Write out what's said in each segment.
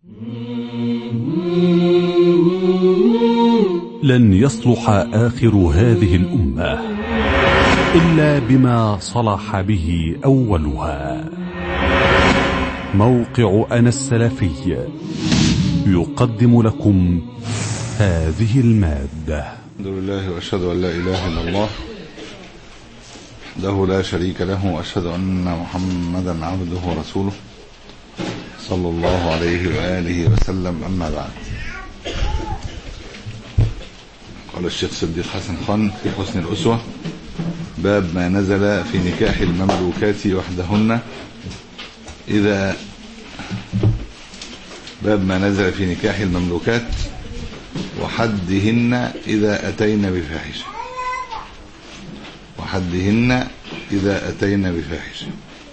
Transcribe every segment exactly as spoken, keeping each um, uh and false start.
لن يصلح آخر هذه الأمة إلا بما صلح به أولها. موقع أنا السلفي يقدم لكم هذه المادة. الحمد لله وأشهد أن لا إله إلا الله وحده لا شريك له، وأشهد أن محمدا عبده ورسوله صلى الله عليه وآله وسلم. أما بعد، قال الشيخ صديق حسن خان في حسن الأسوة: باب ما نزل في نكاح المملوكات وحدهن إذا باب ما نزل في نكاح المملوكات وحدهن إذا أتين بفاحشة وحدهن إذا أتين بفاحشة.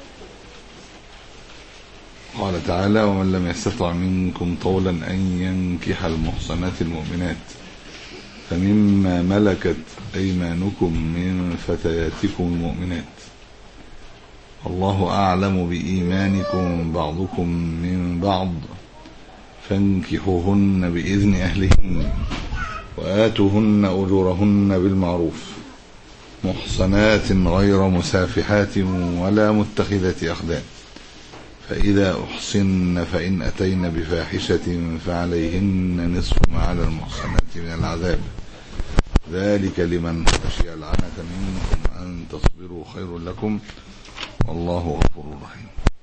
قال تعالى: ومن لم يستطع منكم طولا أن ينكح المحصنات المؤمنات فمما ملكت أيمانكم من فتياتكم المؤمنات الله أعلم بإيمانكم بعضكم من بعض فانكحوهن بإذن أهلهن وآتوهن أجورهن بالمعروف محصنات غير مسافحات ولا متخذة أخدان، فإذا أحصن فإن أتين بفاحشة فعليهن نصف ما على المحصنات من العذاب، ذلك لمن خشي العنة منكم أن تصبروا خير لكم والله غفور رحيم.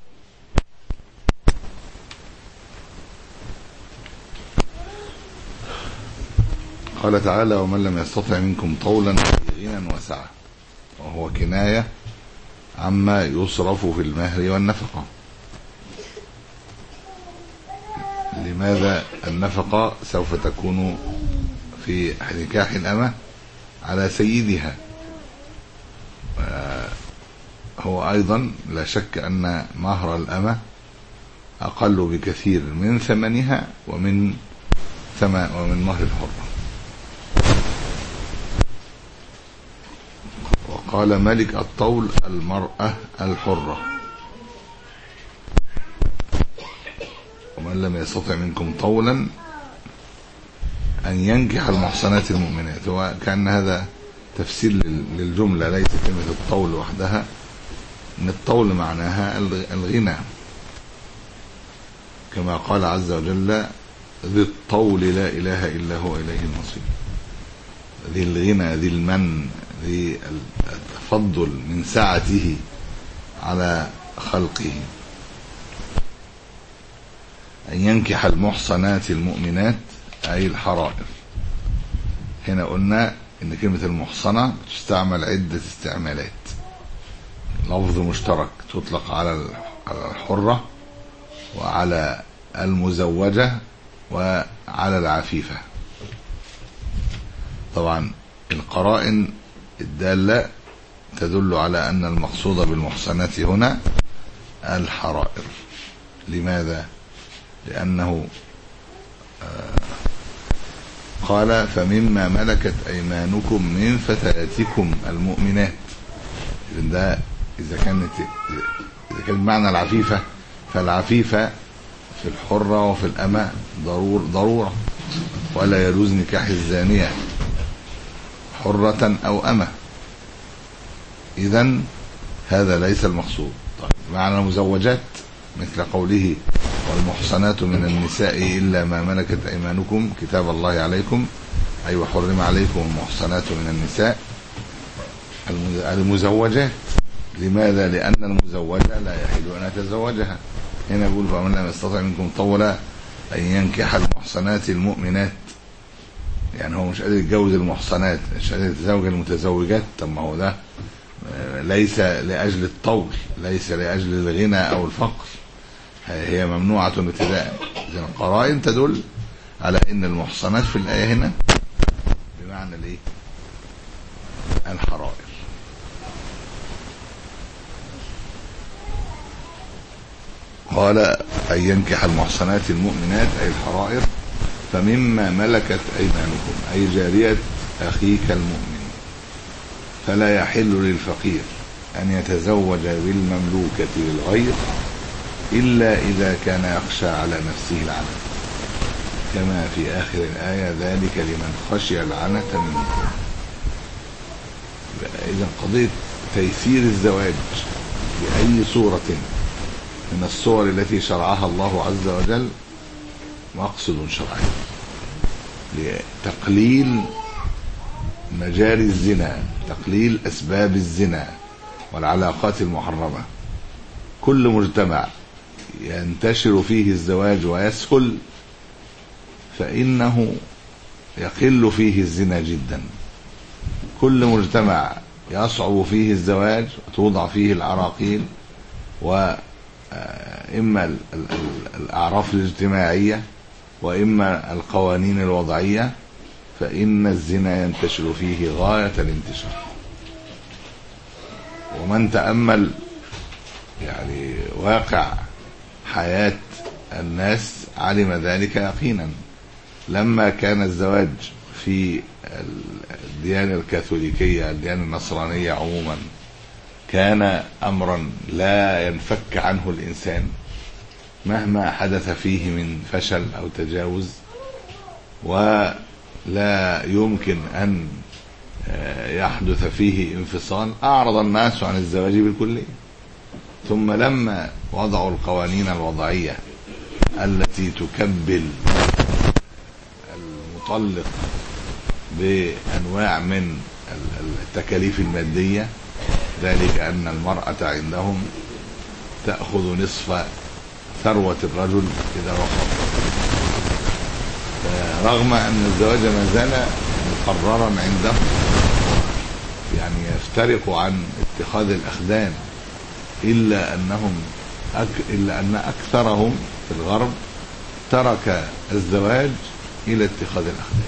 قال تعالى: ومن لم يستطع منكم طولا غنى وسعة، وهو كناية عما يصرف في المهر والنفقة. لماذا النفقة سوف تكون في نكاح الأمة على سيدها؟ هو أيضا لا شك أن مهر الأمة أقل بكثير من ثمنها ومن ثمن ومن مهر الحرة. وقال ملك الطول: المرأة الحرة. ومن لم يستطع منكم طولا أن ينكح المحصنات المؤمنات، وكأن هذا تفسير للجملة، ليس كلمة الطول وحدها، إن الطول معناها الغنى، كما قال عز وجل: ذي الطول لا إله إلا هو إليه المصير. ذي الغنى، ذي المن، ذي التفضل من سعته على خلقه. أن ينكح المحصنات المؤمنات أي الحرائر. هنا قلنا إن كلمة المحصنة تستعمل عدة استعمالات، لفظ مشترك تطلق على الحرة وعلى المزوجة وعلى العفيفة. طبعا القرائن الدالة تدل على أن المقصود بالمحصنات هنا الحرائر. لماذا؟ لأنه قال: فمما ملكت أيمانكم من فتياتكم المؤمنات. ده إذا كانت إذا كان معنى العفيفة، فالعفيفة في الحرة وفي الأمة ضرور ضرورة، ولا يجوز نكاح الزانية حرة أو أمة. إذن هذا ليس المقصود. طيب، معنى المزوجات مثل قوله: والمحصنات من النساء إلا ما ملكت أيمانكم كتاب الله عليكم، أي وحرم عليكم المحصنات من النساء المزوجات. لماذا؟ لأن المزوجة لا يحل أن يتزوجها. هنا يقول: فمن لم يستطع منكم طولا أن ينكح المحصنات المؤمنات، يعني هو مش قادر يتجوز المحصنات، مش قادر يتزوج المتزوجات. طب ما هو ده ليس لأجل الطول، ليس لأجل الغنى أو الفقر، هي ممنوعة ابتداء. إذن القرائن تدل على أن المحصنات في الآية هنا بمعنى الايه؟ الحرائر. قال: أن ينكح المحصنات المؤمنات أي الحرائر فمما ملكت أيمانكم أي جارية أخيك المؤمن، فلا يحل للفقير أن يتزوج بالمملوكة للغير إلا إذا كان يخشى على نفسه العنت، كما في آخر الآية ذلك لمن خشي العنت منكم. إذا قضية تيسير الزواج بأي صورة من الصور التي شرعها الله عز وجل مقصد شرعي لتقليل مجاري الزنا، تقليل أسباب الزنا والعلاقات المحرمة. كل مجتمع ينتشر فيه الزواج ويسهل فإنه يقل فيه الزنا جدا. كل مجتمع يصعب فيه الزواج وتوضع فيه العراقيل وإما الأعراف الاجتماعية وإما القوانين الوضعية فإن الزنا ينتشر فيه غاية الانتشار. ومن تأمل يعني واقع حياة الناس علم ذلك يقينا. لما كان الزواج في الديانة الكاثوليكية الديانة النصرانية عموما كان أمرا لا ينفك عنه الإنسان مهما حدث فيه من فشل أو تجاوز، ولا يمكن أن يحدث فيه انفصال، أعرض الناس عن الزواج بالكلية. ثم لما وضعوا القوانين الوضعية التي تكبل المطلق بأنواع من التكاليف المادية، ذلك أن المرأة عندهم تأخذ نصف ثروة الرجل إذا وقف، رغم أن الزواج ما زال مقررا عندهم، يعني يفترق عن اتخاذ الأخدان، إلا أنهم أك... إلا أن أكثرهم في الغرب ترك الزواج إلى اتخاذ الأخدان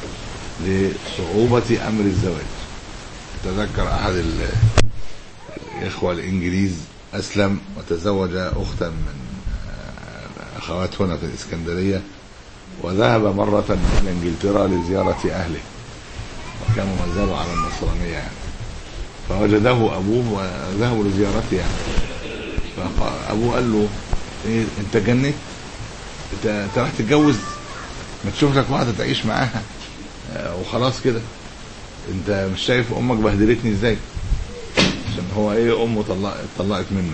لصعوبة أمر الزواج. تذكر أحد الإخوة الإنجليز أسلم وتزوج أختا من أخوات هنا في الإسكندرية، وذهب مرة إلى إنجلترا لزيارة أهله وكانوا ما زالوا على النصرانية يعني. فوجده أبوه وذهبوا لزيارته يعني. فأبوه قال له إيه أنت جنيت؟ أنت راح تتجوز؟ ما تشوف لك واحدة تعيش معاها وخلاص كده، أنت مش شايف أمك بهدلتني إزاي؟ عشان هو إيه أمه طلقت طلقت منه.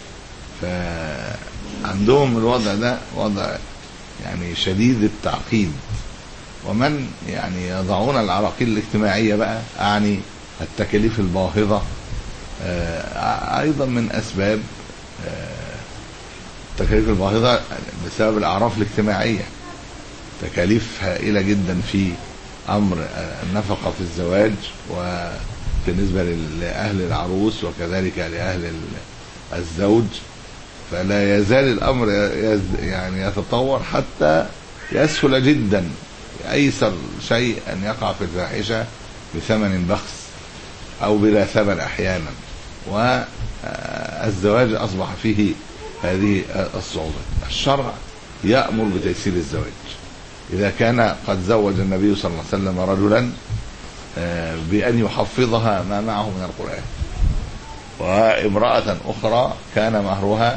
فعندهم الوضع ده وضع يعني شديد التعقيد. ومن يعني يضعون العراقيل الاجتماعية بقى، أعني التكاليف الباهظة، أيضا من أسباب التكاليف الباهظة بسبب الأعراف الاجتماعية. تكاليف هائلة جدا في أمر النفقة في الزواج وبالنسبة لأهل العروس وكذلك لأهل الزوج، فلا يزال الأمر يعني يتطور حتى يسهل جدا أيسر شيء أن يقع في الفاحشة بثمن بخس أو بلا ثمن أحيانا، والزواج أصبح فيه هذه الصعوبة. الشرع يأمر بتيسير الزواج. إذا كان قد زوج النبي صلى الله عليه وسلم رجلا بأن يحفظها ما معه من القرآن، وامرأة أخرى كان مهرها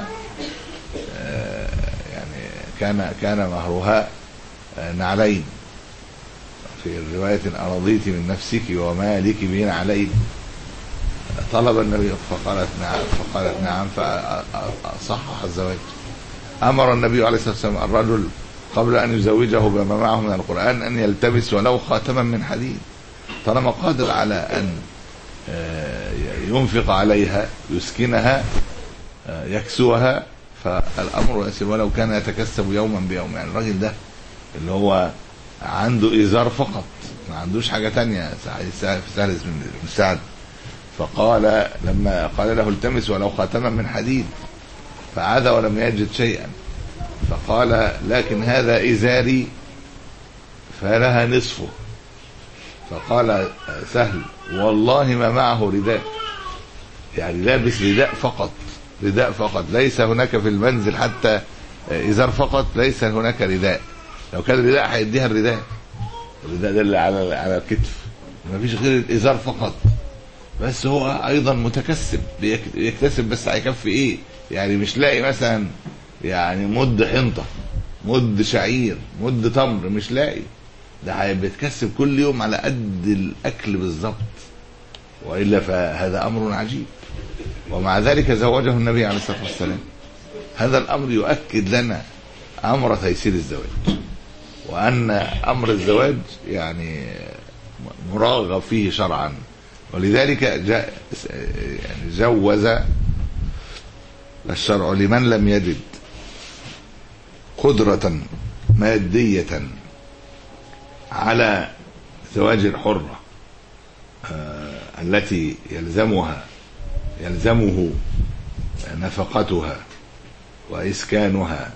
يعني كان كان مهرها نعلين، في الرواية أرضيت من نفسك ومالك بين عليه، طلب النبي فقالت نعم فقالت نعم فصحح الزواج. أمر النبي عليه الصلاة والسلام الرجل قبل أن يزوجه بما معه من القرآن أن يلتمس ولو خاتما من حديد، طالما قادر على أن ينفق عليها يسكنها يكسوها فالأمر يسير، ولو كان يتكسب يوما بيوم. يعني الراجل ده اللي هو عنده إزار فقط ما عندوش حاجة تانية، في سهل بن سعد فقال لما قال له التمس ولو خاتما من حديد فعاد ولم يجد شيئا، فقال لكن هذا إزاري فلها نصفه، فقال سهل والله ما معه رداء، يعني لابس رداء فقط، رداء فقط، ليس هناك في المنزل حتى إزار فقط، ليس هناك رداء. لو كان رداء هيديها الرداء، الرداء ده اللي على على الكتف، ما فيش غير الإزار فقط. بس هو أيضا متكسب، بيكتسب بس هيكفي إيه؟ يعني مش لاقي مثلا يعني مد حنطة، مد شعير، مد تمر، مش لاقي. ده بيتكسب كل يوم على قد الاكل بالظبط، والا فهذا امر عجيب. ومع ذلك زوجه النبي عليه الصلاه والسلام. هذا الامر يؤكد لنا امر تيسير الزواج، وان امر الزواج يعني مراغب فيه شرعا. ولذلك جاء يعني جوز الشرع لمن لم يجد قدرة مادية على زواج الحرة آه التي يلزمها يلزمه نفقتها وإسكانها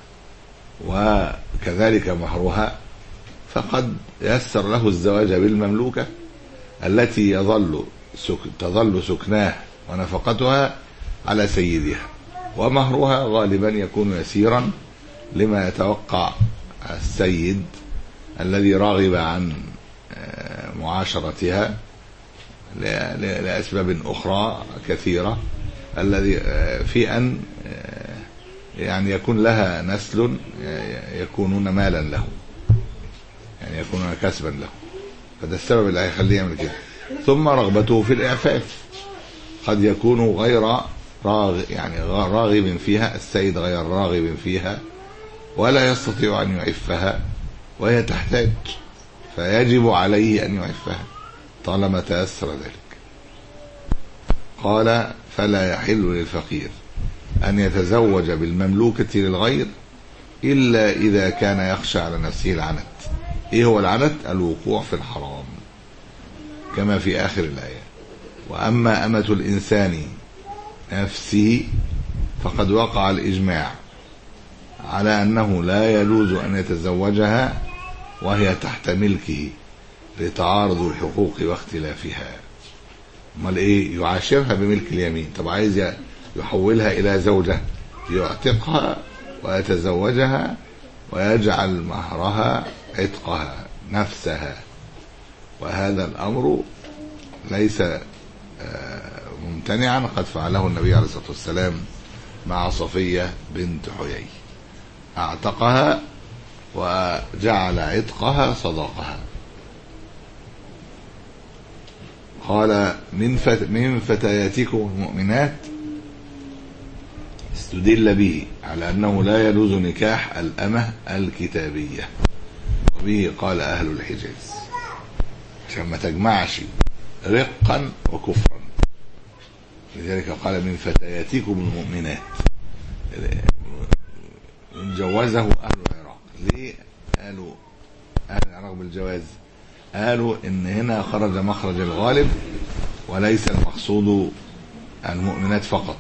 وكذلك مهرها، فقد يسر له الزواج بالمملوكة التي يظل سك... تظل سكناه ونفقتها على سيدها، ومهرها غالبا يكون يسيرا لما يتوقع السيد الذي راغب عن معاشرتها لأسباب أخرى كثيرة، الذي في أن يعني يكون لها نسل يكونون مالا له، يعني يكونون كسبا له، فده السبب اللي هيخليه يعمل كده. ثم رغبته في الإعفاف، قد يكون غير راغب يعني راغب فيها، السيد غير راغب فيها ولا يستطيع أن يعفها وهي تحتاج، فيجب عليه أن يعفها طالما تيسر ذلك. قال فلا يحل للفقير أن يتزوج بالمملوكة للغير إلا إذا كان يخشى على نفسه العنت. إيه هو العنت؟ الوقوع في الحرام كما في آخر الآية. وأما أمة الإنسان نفسه فقد وقع الإجماع على أنه لا يجوز أن يتزوجها وهي تحت ملكه لتعارض الحقوق واختلافها. امال ايه؟ يعاشرها بملك اليمين. طب عايز يحولها الى زوجة، يعتقها ويتزوجها ويجعل مهرها عتقها نفسها، وهذا الامر ليس ممتنعا، قد فعله النبي عليه الصلاة والسلام مع صفية بنت حيي، اعتقها وجعل عتقها صداقها. قال من فت من فتياتكم المؤمنات استدل به على أنه لا يجوز نكاح الأمة الكتابية، وبه قال أهل الحجاز عشان ما تجمعش رقا وكفرا. لذلك قال من فتياتكم المؤمنات، جوزه أهل العراق. ليه قالوا أهل العراق بالجواز؟ قالوا إن هنا خرج مخرج الغالب وليس المقصود المؤمنات فقط.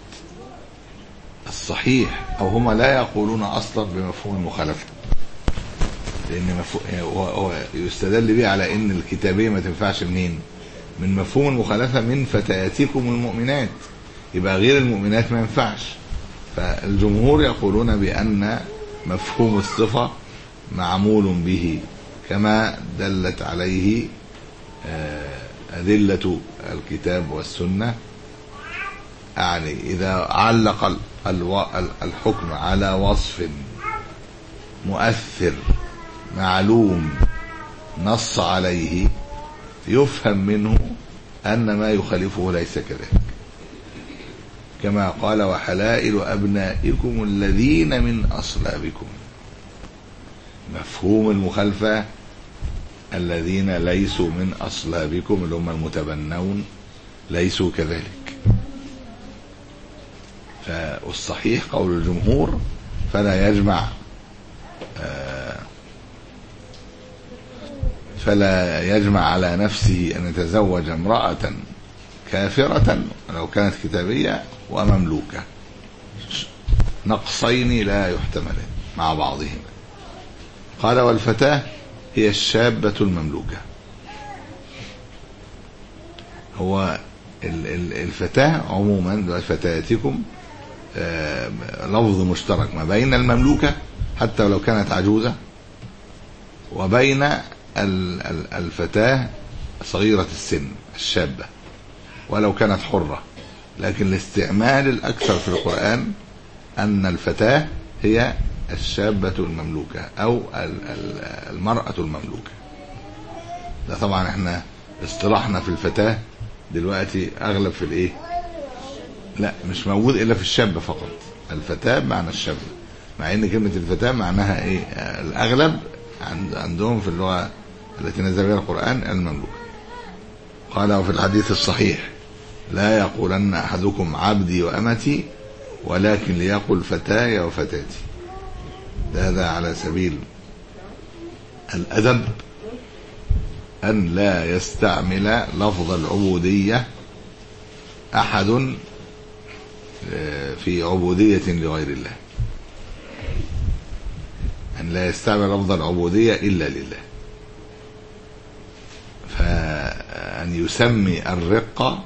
الصحيح أو هم لا يقولون أصلا بمفهوم المخالفة، لأن مفهوم يستدل به على إن الكتابية ما تنفعش منين؟ من مفهوم المخالفة من فتياتكم المؤمنات، يبقى غير المؤمنات ما ينفعش. فالجمهور يقولون بأن مفهوم الصفة معمول به كما دلت عليه أدلة الكتاب والسنة. يعني إذا علق الحكم على وصف مؤثر معلوم نص عليه يفهم منه أن ما يخالفه ليس كذلك، كما قال وحلائل أبنائكم الذين من أصلابكم. مفهوم المخالفة الذين ليسوا من أصلابكم اللي هم المتبنون ليسوا كذلك. فالصحيح قول الجمهور فلا يجمع فلا يجمع على نفسه أن يتزوج امرأة كافرة لو كانت كتابية ومملوكة، نقصين لا يحتملان مع بعضهما. قال والفتاة هي الشابة المملوكة. هو الفتاة عموما فتياتكم لفظ مشترك ما بين المملوكة حتى لو كانت عجوزة وبين الفتاة صغيرة السن الشابة ولو كانت حرة، لكن الاستعمال الأكثر في القرآن أن الفتاة هي الشابة المملوكة أو المرأة المملوكة. ده طبعا احنا اصطلاحنا في الفتاة دلوقتي أغلب في الإيه؟ لا، مش موجود إلا في الشابة فقط. الفتاة بمعنى الشابة، مع إن كلمة الفتاة معناها إيه؟ الأغلب عندهم في اللغة التي نزل بها القرآن المملوكة. قال وفي الحديث الصحيح لا يقولن أحدكم عبدي وأمتي ولكن ليقل فتاي وفتاتي. هذا على سبيل الأدب أن لا يستعمل لفظ العبودية أحد في عبودية لغير الله، أن لا يستعمل لفظ العبودية إلا لله. فأن يسمي الرقة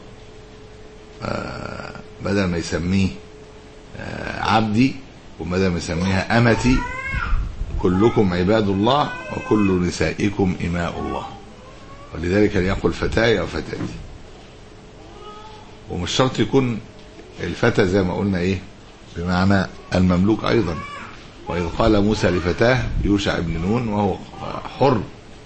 بدل ما يسميه عبدي وبدل ما يسميها أمتي، كلكم عباد الله وكل نسائكم إماء الله، ولذلك ليقل فتاي وفتاتي. ومش شرط يكون الفتى زي ما قلنا ايه بمعنى المملوك ايضا. واذ قال موسى لفتاه يوشع بن نون وهو حر،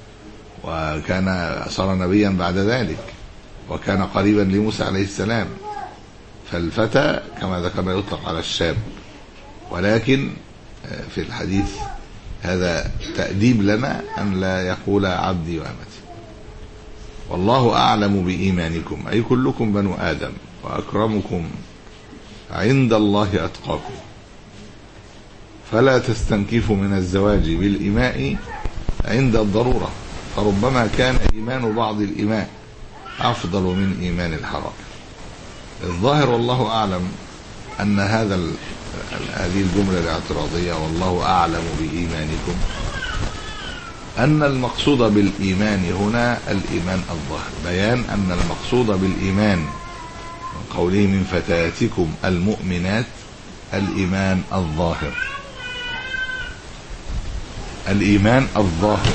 وكان صار نبيا بعد ذلك، وكان قريبا لموسى عليه السلام. فالفتى كما ذكرنا يطلق على الشاب، ولكن في الحديث هذا تأديب لنا أن لا يقول عبدي وأمتي. والله أعلم بإيمانكم أي كلكم بنو آدم، وأكرمكم عند الله أتقاكم، فلا تستنكفوا من الزواج بالإماء عند الضرورة، فربما كان إيمان بعض الإماء أفضل من إيمان الحرام. الظاهر والله أعلم أن هذا هذه الجملة الاعتراضية والله أعلم بإيمانكم، أن المقصود بالإيمان هنا الإيمان الظاهر، بيان أن المقصود بالإيمان من قوله من فتياتكم المؤمنات الإيمان الظاهر، الإيمان الظاهر،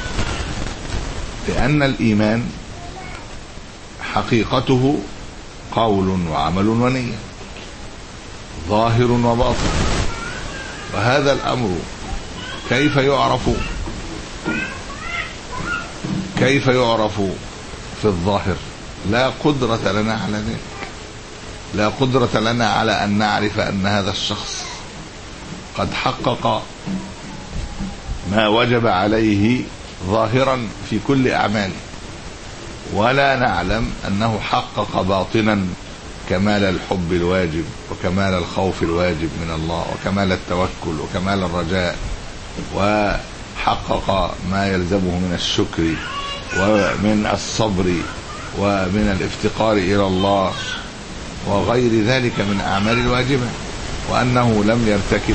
لأن الإيمان حقيقته قول وعمل ونية، ظاهر وباطن. وهذا الأمر كيف يعرف كيف يعرف في الظاهر؟ لا قدرة لنا على ذلك، لا قدرة لنا على أن نعرف أن هذا الشخص قد حقق ما وجب عليه ظاهرا في كل أعماله، ولا نعلم أنه حقق باطنا كمال الحب الواجب وكمال الخوف الواجب من الله وكمال التوكل وكمال الرجاء، وحقق ما يلزمه من الشكر ومن الصبر ومن الافتقار إلى الله وغير ذلك من أعمال الواجبة، وأنه لم يرتكب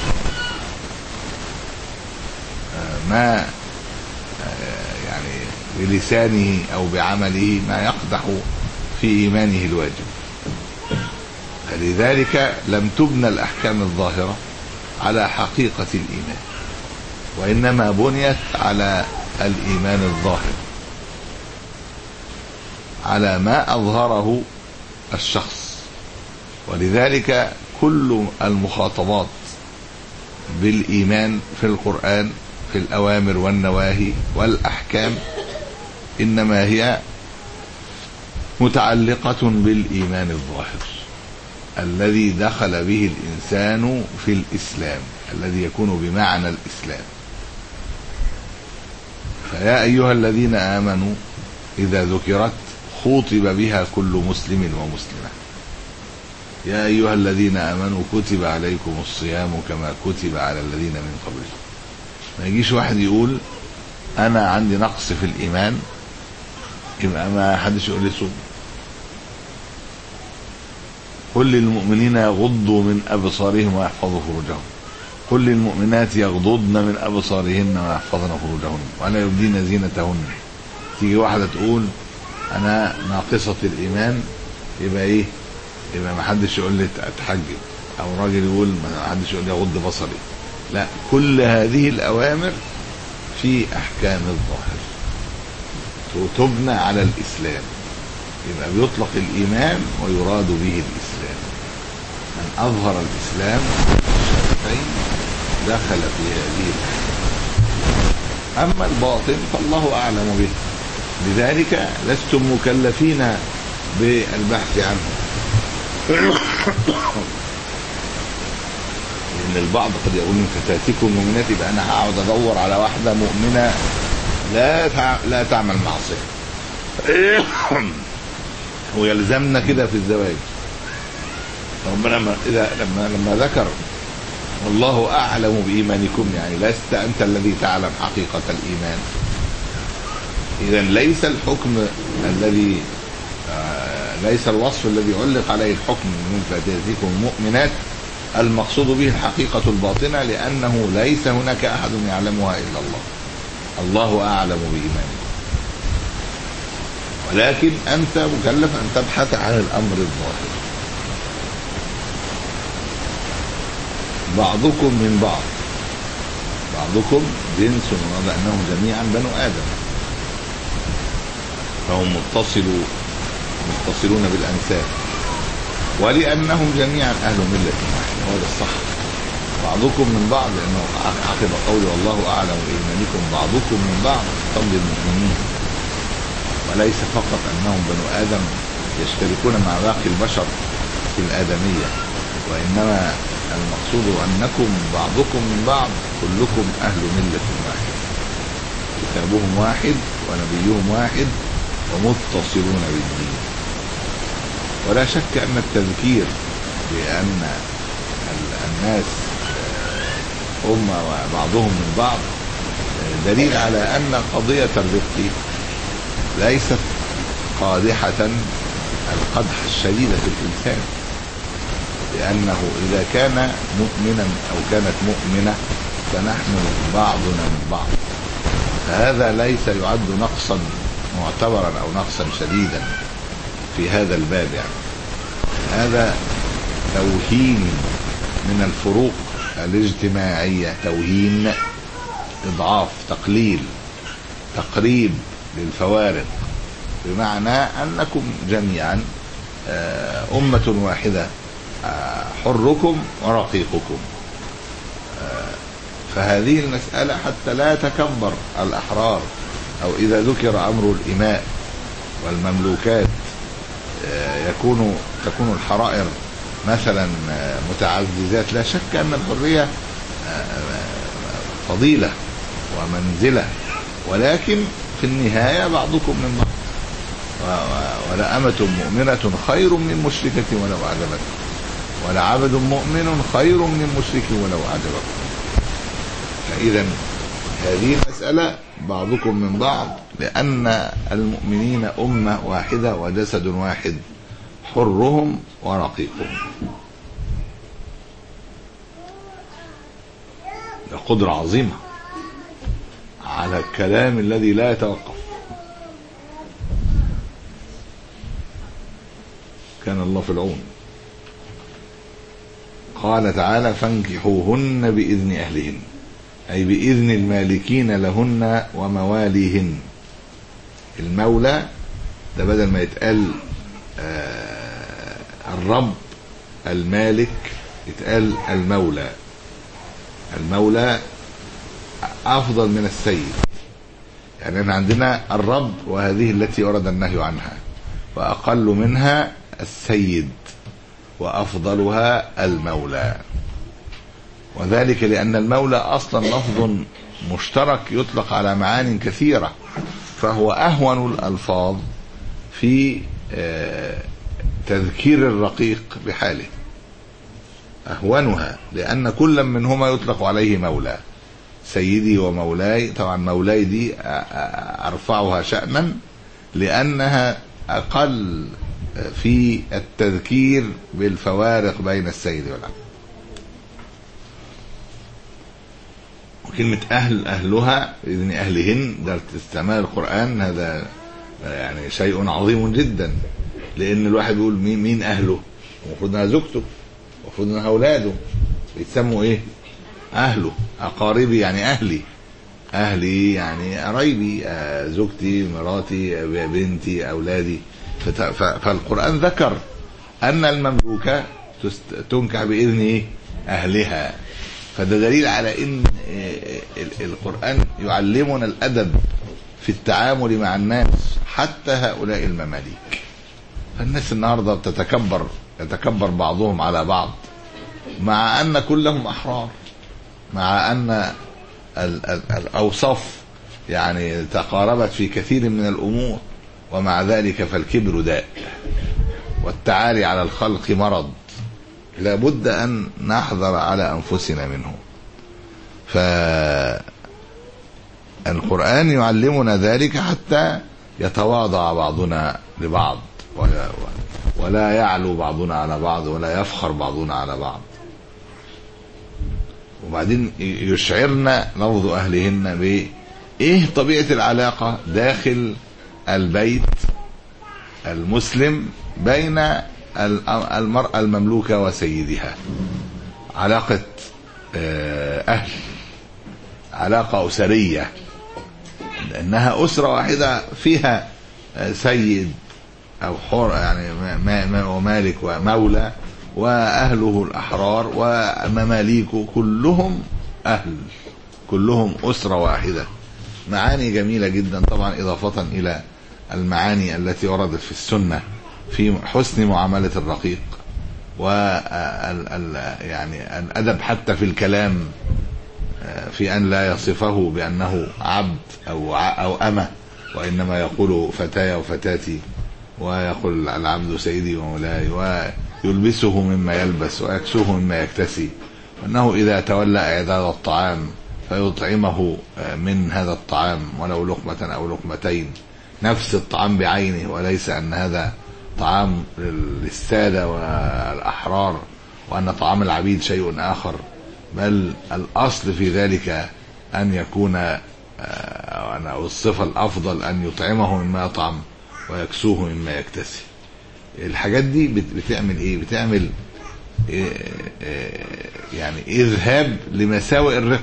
ما يعني بلسانه أو بعمله ما يقدح في إيمانه الواجب. فلذلك لم تبنى الأحكام الظاهرة على حقيقة الإيمان، وإنما بنيت على الإيمان الظاهر، على ما أظهره الشخص. ولذلك كل المخاطبات بالإيمان في القرآن في الأوامر والنواهي والأحكام إنما هي متعلقة بالإيمان الظاهر الذي دخل به الإنسان في الإسلام، الذي يكون بمعنى الإسلام. فيا أيها الذين آمنوا إذا ذكرت خوطب بها كل مسلم ومسلمة. يا أيها الذين آمنوا كتب عليكم الصيام كما كتب على الذين من قبلكم. ما يجيش واحد يقول أنا عندي نقص في الإيمان يبقى ما حدش يقول لي صوم. قل للمؤمنين يغضوا من أبصارهم ويحفظوا فروجهم، قل للمؤمنات يغضضن من أبصارهن ويحفظن فروجهن ولا يبدين زينتهن. تيجي واحدة تقول أنا ناقصة الإيمان يبقى إيه؟ يبقى ما حدش يقول لي أتحجب، أو راجل يقول ما حدش يقول لي أغض بصري. لا، كل هذه الأوامر في أحكام الظاهر تبنى على الإسلام، يبقى بيطلق الإيمان ويراد به الإسلام. من أظهر الإسلام الشفتين دخل في هذه الآية. أما الباطن فالله أعلم به، لذلك لستم مكلفين بالبحث عنه. لأن البعض قد يقول من فتاتكم المؤمنات يبقى أنا هقعد أدور على واحدة مؤمنة لا لا تعمل معصية ويلزمنا كده في الزواج. ربنا إذا لما لما ذكر والله أعلم بإيمانكم، يعني لست أنت الذي تعلم حقيقة الإيمان. إذا ليس الحكم الذي آه ليس الوصف الذي علق عليه الحكم من فتاتكم المؤمنات المقصود به الحقيقة الباطنة، لأنه ليس هناك أحد يعلمها إلا الله. الله أعلم بإيمانكم، ولكن أنت مكلف أن تبحث عن الأمر الظاهر. بعضكم من بعض، بعضكم جنس ونرى أنهم جميعا بنو آدم، فهم متصلوا متصلون بالأنساب، ولأنهم جميعا أهل ملة واحدة، وهذا الصح. بعضكم من بعض، لأنه عقب قوله والله أعلم بإيمانكم بعضكم من بعض قبل المؤمنين، وليس فقط أنهم بنو آدم يشتركون مع باقي البشر في الآدمية، وإنما المقصود أنكم بعضكم من بعض كلكم أهل ملة واحد، كتابهم واحد ونبيهم واحد ومتصلون بالدين. ولا شك أن التذكير بأن الناس أمة وبعضهم من بعض دليل على أن قضية الرفق ليست قادحة القدح الشديد في الإنسان، لأنه إذا كان مؤمنا أو كانت مؤمنة فنحن بعضنا من بعض، فهذا ليس يعد نقصا معتبرا أو نقصا شديدا في هذا الباب. يعني هذا توهين من الفروق الاجتماعية، توهين، إضعاف، تقليل، تقريب للفوارق، بمعنى أنكم جميعا أمة واحدة، حركم ورقيقكم. فهذه المسألة حتى لا تكبر الأحرار، أو إذا ذكر أمر الإماء والمملوكات يكون تكون الحرائر مثلا متعززات. لا شك أن الحرية فضيلة ومنزلة، ولكن في النهاية بعضكم من بعض. ولأمة مؤمنة خير من مشركة ولو أعجبتكم، ولعبد مؤمن خير من مشرك ولو أعجبكم. فإذا هذه المسألة بعضكم من بعض، لأن المؤمنين أمة واحدة وجسد واحد، حرهم ورقيقهم. قدرة عظيمة على الكلام الذي لا يتوقف. كان الله في العون. قال تعالى فانكحوهن بإذن أهلهن، أي بإذن المالكين لهن ومواليهن. المولى ده بدل ما يتقال آه الرب المالك يتقال المولى. المولى أفضل من السيد. يعني احنا عندنا الرب وهذه التي ورد النهي عنها، وأقل منها السيد، وأفضلها المولى. وذلك لأن المولى أصلا لفظ مشترك يطلق على معان كثيرة، فهو أهون الألفاظ في تذكير الرقيق بحاله، أهونها، لأن كل منهما يطلق عليه مولى. سيدي ومولاي، طبعا مولاي دي أرفعها شأنا لأنها أقل في التذكير بالفوارق بين السيد والعبد. وكلمة أهل، أهلها بإذن أهلهن، ده استعمال القرآن هذا يعني شيء عظيم جدا، لأن الواحد بيقول مين, مين أهله؟ المفروض أنها زوجته، المفروض أنها أولاده، بيتسموا إيه؟ أهله. أقاربي يعني أهلي، أهلي يعني قرايبي، زوجتي، مراتي، بنتي، أولادي. فالقرآن ذكر أن المملوكة تنكح بإذن إيه؟ أهلها. فده دليل على إن القرآن يعلمنا الأدب في التعامل مع الناس حتى هؤلاء المماليك. فالناس النهاردة بتتكبر، يتكبر بعضهم على بعض مع أن كلهم أحرار، مع أن الأوصاف يعني تقاربت في كثير من الأمور، ومع ذلك فالكبر داء والتعالي على الخلق مرض لا بد أن نحذر على أنفسنا منه. فالقرآن يعلمنا ذلك حتى يتواضع بعضنا لبعض، ولا, ولا يعلو بعضنا على بعض، ولا يفخر بعضنا على بعض. وبعدين يشعرنا لفظ أهلهن بإيه طبيعة العلاقة داخل البيت المسلم بين المرأة المملوكة وسيدها. علاقة أهل، علاقة أسرية، لأنها أسرة واحدة فيها سيد أو حر يعني ومالك ومولى وأهله الأحرار ومماليكه كلهم أهل، كلهم أسرة واحدة. معاني جميلة جدا طبعا، إضافة إلى المعاني التي وردت في السنة في حسن معاملة الرقيق، وال يعني الأدب حتى في الكلام، في أن لا يصفه بأنه عبد أو أو أمة، وإنما يقول فتاي وفتاتي، ويقول العبد سيدي ومولاي، ويلبسه مما يلبس ويكسوه مما يكتسي، وأنه إذا تولى إعداد الطعام فيطعمه من هذا الطعام ولو لقمة أو لقمتين، نفس الطعام بعينه، وليس أن هذا طعام للسادة والأحرار وأن طعام العبيد شيء آخر، بل الأصل في ذلك أن يكون أو الصفة الأفضل أن يطعمه مما يطعم ويكسوه مما يكتسي. الحاجات دي بتعمل إيه؟ بتعمل يعني إذهاب لمساوئ الرق،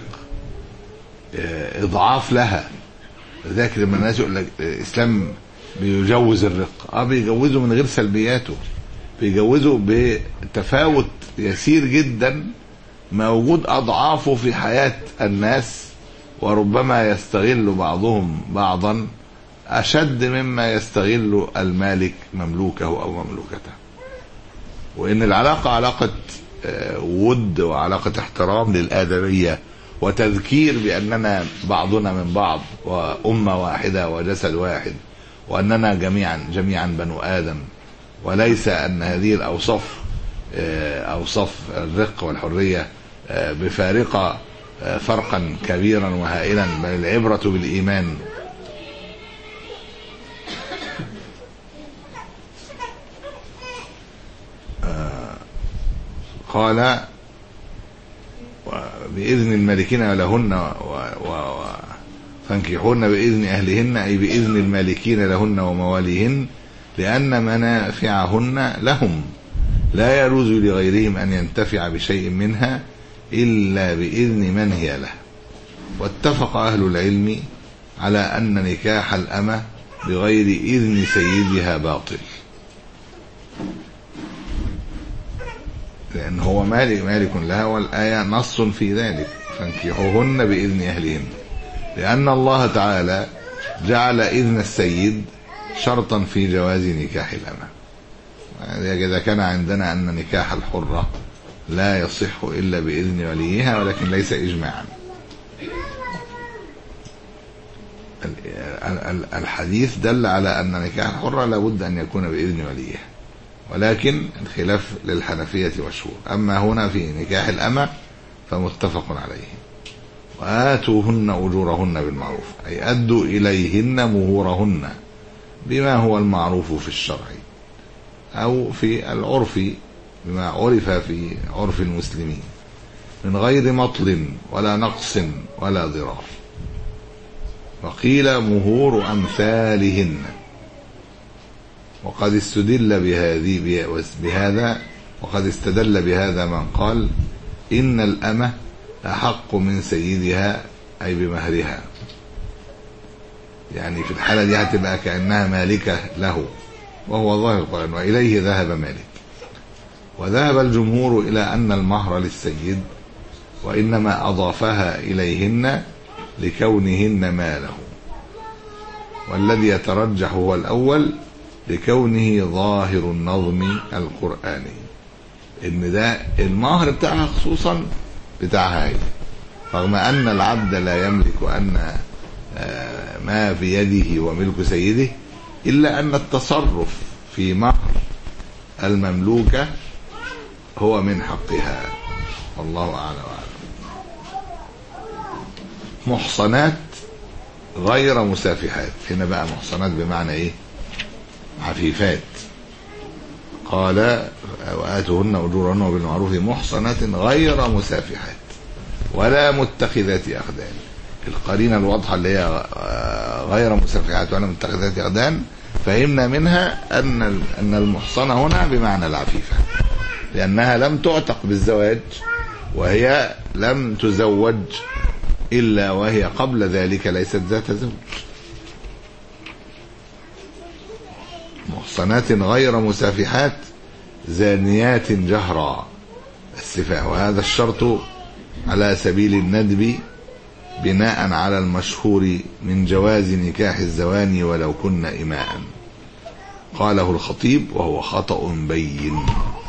إضعاف لها. لذلك لما الناس يقول لك الإسلام بيجوز الرق، اه بيجوزه من غير سلبياته، بيجوزه بتفاوت يسير جدا موجود أضعافه في حياة الناس، وربما يستغل بعضهم بعضا أشد مما يستغل المالك مملوكه أو مملوكته. وإن العلاقة علاقة ود وعلاقة احترام للآدمية، وتذكير بأننا بعضنا من بعض وأمة واحدة وجسد واحد، وأننا جميعا جميعا بنو آدم، وليس أن هذه الأوصاف أوصاف الرق والحرية بفارقة فرقا كبيرا وهائلا، بل العبرة بالإيمان. قال بإذن المالكين لهن فانكحوهن بإذن أهلهن، أي بإذن المالكين لهن ومواليهن، لأن منافعهن لهم، لا يجوز لغيرهم أن ينتفع بشيء منها إلا بإذن من هي له. واتفق أهل العلم على أن نكاح الأمة بغير إذن سيدها باطل، لأن هو مالك مالك لها، والآية نص في ذلك، فانكحوهن بإذن أهلهن، لأن الله تعالى جعل إذن السيد شرطا في جواز نكاح الأمة. إذا كان عندنا أن نكاح الحرة لا يصح إلا بإذن وليها، ولكن ليس إجماعا. الحديث دل على أن نكاح الحرة لابد أن يكون بإذن وليها، ولكن الخلاف للحنفية مشهور. أما هنا في نكاح الأمة فمتفق عليه. وآتوهن أجورهن بالمعروف، أي أدوا إليهن مهورهن بما هو المعروف في الشرع أو في العرف، بما عرف في عرف المسلمين، من غير مطل ولا نقص ولا ضرار. وقيل مهور أمثالهن. وقد استدل بهذه بهذا وقد استدل بهذا من قال إن الأمة أحق من سيدها، أي بمهرها، يعني في الحالة دي هتبقى كأنها مالكة له، وهو ظاهر القرآن وإليه ذهب مالك. وذهب الجمهور إلى أن المهر للسيد، وإنما أضافها إليهن لكونهن ماله، والذي يترجح هو الأول لكونه ظاهر النظم القرآني، إن ده المهر بتاعها خصوصا بتاعها هي، رغم أن العبد لا يملك أن ما في يده وملك سيده، إلا أن التصرف في مهر المملوكة هو من حقها، والله أعلم وأعلم. محصنات غير مسافحات، هنا بقى محصنات بمعنى إيه؟ عفيفات. قال وآتوهن أجورهن بالمعروف محصنات غير مسافحات ولا متخذات أخدان. القرينة الواضحة اللي هي غير مسافحات ولا متخذات أخدان فهمنا منها أن أن المحصنة هنا بمعنى العفيفة، لأنها لم تعتق بالزواج، وهي لم تزوج إلا وهي قبل ذلك ليست ذات زوج. محصنات غير مسافحات زانيات جهرا السفاح، وهذا الشرط على سبيل الندب بناء على المشهور من جواز نكاح الزواني ولو كن إماء. قاله الخطيب وهو خطأ بين،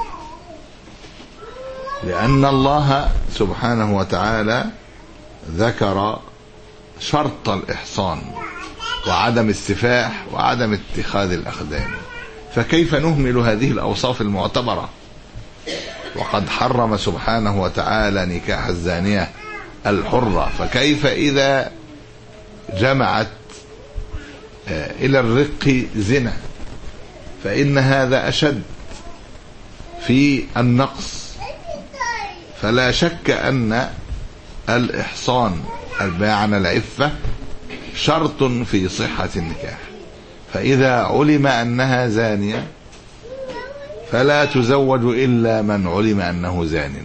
لأن الله سبحانه وتعالى ذكر شرط الإحصان وعدم السفاح وعدم اتخاذ الأخدان، فكيف نهمل هذه الأوصاف المعتبرة وقد حرم سبحانه وتعالى نكاح الزانية الحرة؟ فكيف إذا جمعت إلى الرق زنا، فإن هذا أشد في النقص. فلا شك أن الإحصان الباعن العفة شرط في صحة النكاح، فإذا علم أنها زانية فلا تزوج إلا من علم أنه زان.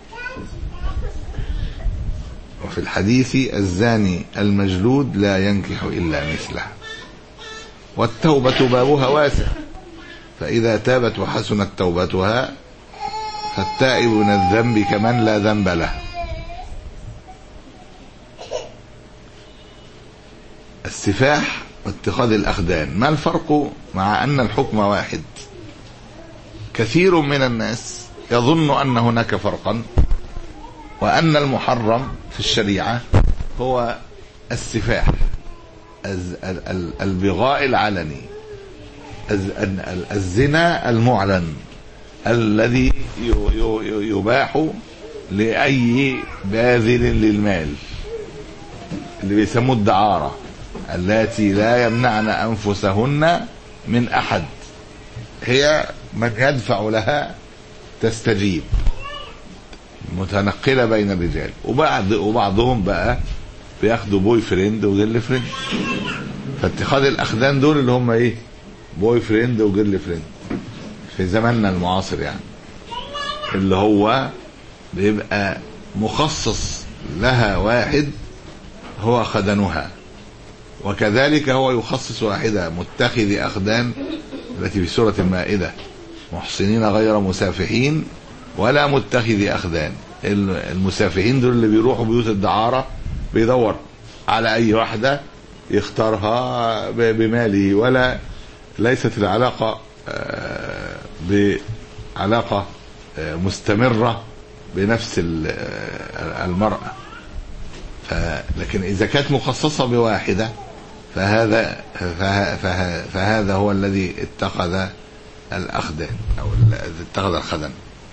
وفي الحديث الزاني المجلود لا ينكح إلا مثله. والتوبة بابها واسع، فإذا تابت وحسنت توبتها فالتائب من الذنب كمن لا ذنب له. السفاح واتخاذ الأخدان، ما الفرق مع أن الحكم واحد؟ كثير من الناس يظن أن هناك فرقا، وأن المحرم في الشريعة هو السفاح، البغاء العلني، الزنا المعلن الذي يباح لأي باذل للمال، اللي بيسموه الدعارة، التي لا يمنعن أنفسهن من أحد، هي من يدفع لها تستجيب، متنقلة بين الرجال. وبعض وبعضهم بقى بياخدوا بوي فريند وجيرل فريند، فاتخاذ الأخدان دول اللي هم ايه؟ بوي فريند وجيرل فريند في زماننا المعاصر، يعني اللي هو بيبقى مخصص لها واحد هو خدنها، وكذلك هو يخصص واحدة متخذ أخدان التي في سورة المائدة محصنين غير مسافحين ولا متخذ أخدان. المسافحين دول اللي بيروحوا بيوت الدعارة بيدور على أي واحدة يختارها بماله، ولا ليست العلاقة بعلاقة مستمرة بنفس المرأة. لكن إذا كانت مخصصة بواحدة فهذا فهذا, فهذا هو الذي اتخذ الأخدان أو اتخذ الخدن.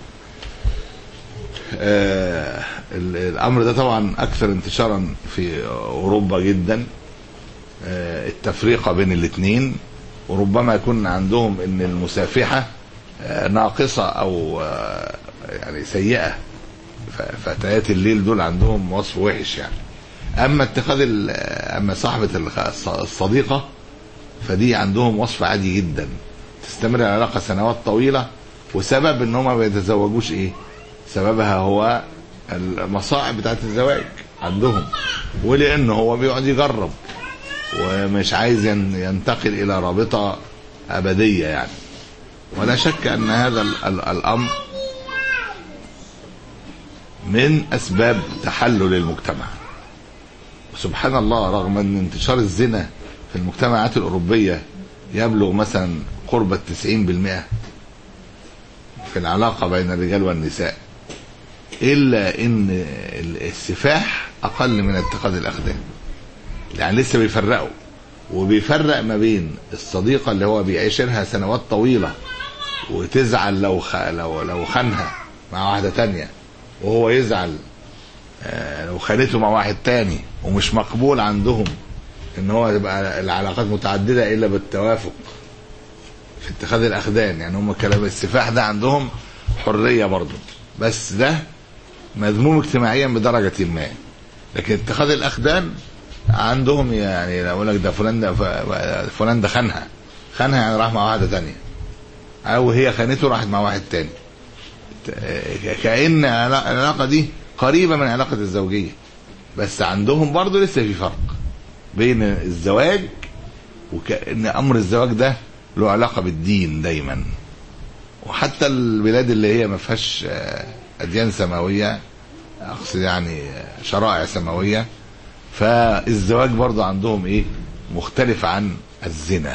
آه الأمر ده طبعا أكثر انتشارا في أوروبا جدا، آه التفريقة بين الاثنين، وربما يكون عندهم ان المسافحة آه ناقصة أو آه يعني سيئة، فتيات الليل دول عندهم وصف وحش يعني. أما اتخاذ أما صاحبة الصديقة فدي عندهم وصف عادي جدا، تستمر العلاقة سنوات طويلة، وسبب ان هم ما بيتزوجوش ايه؟ سببها هو المصاعب بتاعت الزواج عندهم، ولانه هو بيقعد يجرب ومش عايز ينتقل الى رابطة ابدية يعني. ولا شك ان هذا الامر من أسباب تحلل المجتمع. سبحان الله، رغم أن انتشار الزنا في المجتمعات الأوروبية يبلغ مثلا قرب التسعين بالمئة في العلاقة بين الرجال والنساء، إلا أن السفاح أقل من اتخاذ الأخدان. يعني لسه بيفرقوا، وبيفرق ما بين الصديقة اللي هو بيعيشرها سنوات طويلة وتزعل لو خ... لو لو خانها مع واحدة تانية، وهو يزعل لو خانته مع واحد تاني، ومش مقبول عندهم ان هو يبقى العلاقات متعددة الا بالتوافق في اتخاذ الاخدان. يعني هم كلام السفاح ده عندهم حرية برضو، بس ده مذموم اجتماعيا بدرجة ما. لكن اتخاذ الاخدان عندهم يعني لو لك ده فلان ده فلان ده خانها خانها يعني راح مع واحدة تانية، او هي خانته راحت مع واحد تاني، كأن العلاقة دي قريبة من علاقة الزوجية. بس عندهم برضو لسه في فرق بين الزواج، وكأن أمر الزواج ده له علاقة بالدين دايما. وحتى البلاد اللي هي ما فيهاش أديان سماوية، أقصد يعني شرائع سماوية، فالزواج برضو عندهم إيه مختلف عن الزنا،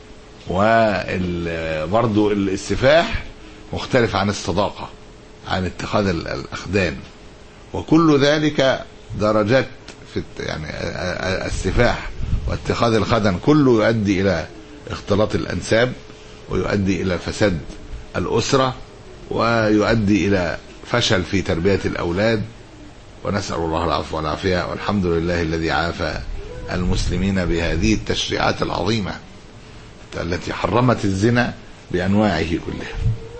وبرضو السفاح مختلف عن الصداقة، عن اتخاذ الأخدان. وكل ذلك درجات في يعني السفاح واتخاذ الخدن، كله يؤدي إلى اختلاط الأنساب، ويؤدي إلى فساد الأسرة، ويؤدي إلى فشل في تربية الأولاد. ونسأل الله العفو والعافية، والحمد لله الذي عافى المسلمين بهذه التشريعات العظيمة التي حرمت الزنا بأنواعه كلها.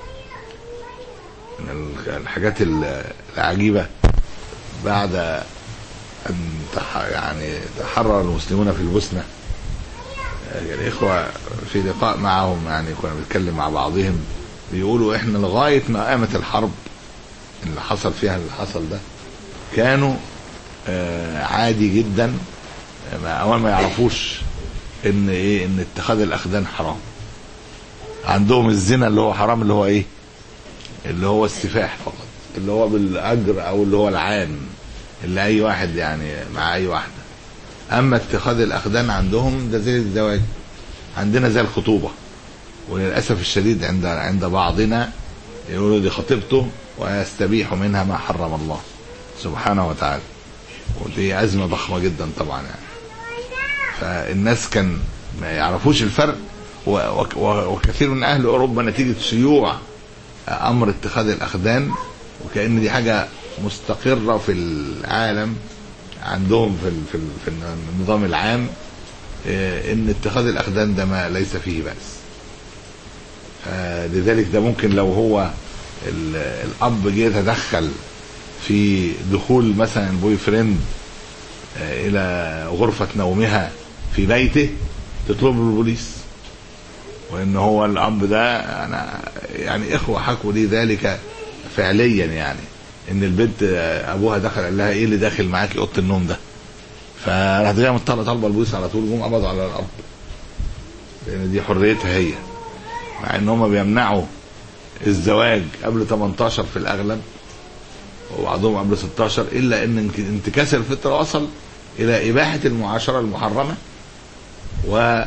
من الحاجات العجيبة بعد أن يعني تحرر المسلمون في البوسنة، الإخوة في لقاء معهم يعني كنا بنتكلم مع بعضهم، بيقولوا إحنا لغاية ما قامت الحرب اللي حصل فيها اللي حصل ده كانوا عادي جدا، أول ما يعرفوش إن إيه إن اتخاذ الأخدان حرام. عندهم الزنا اللي هو حرام، اللي هو إيه اللي هو السفاح فقط، اللي هو بالأجر أو اللي هو العام اللي أي واحد يعني مع أي واحدة. أما اتخاذ الأخدان عندهم ده زي الزواج، عندنا زي الخطوبة. وللأسف الشديد عند عند بعضنا يقولوا دي خطيبته ويستبيح منها ما حرم الله سبحانه وتعالى، ودي أزمة ضخمة جدا طبعا يعني. فالناس كان ما يعرفوش الفرق، وكثير من أهل أوروبا نتيجة شيوع أمر اتخاذ الأخدان، وكأن دي حاجة مستقرة في العالم عندهم في في في النظام العام، إن اتخاذ الأخدان ده ما ليس فيه بأس. لذلك ده ممكن لو هو الأب جه يتدخل في دخول مثلا البوي فريند إلى غرفة نومها في بيته، تطلب له البوليس. وإن هو الأب ده أنا يعني إخوة حكوا لي ذلك فعليا، يعني إن البنت أبوها دخل قال لها إيه اللي داخل معاكي أوضة النوم ده، فراحت جايه مطلقه طالبه البوليس على طول، جم قبضوا على الأب لأن دي حريتها هي، مع إن هم بيمنعوا الزواج قبل ثمانية عشر في الأغلب، وبعضهم قبل ستة عشر، إلا إن انتكاس الفطرة وصل إلى إباحة المعاشرة المحرمة، و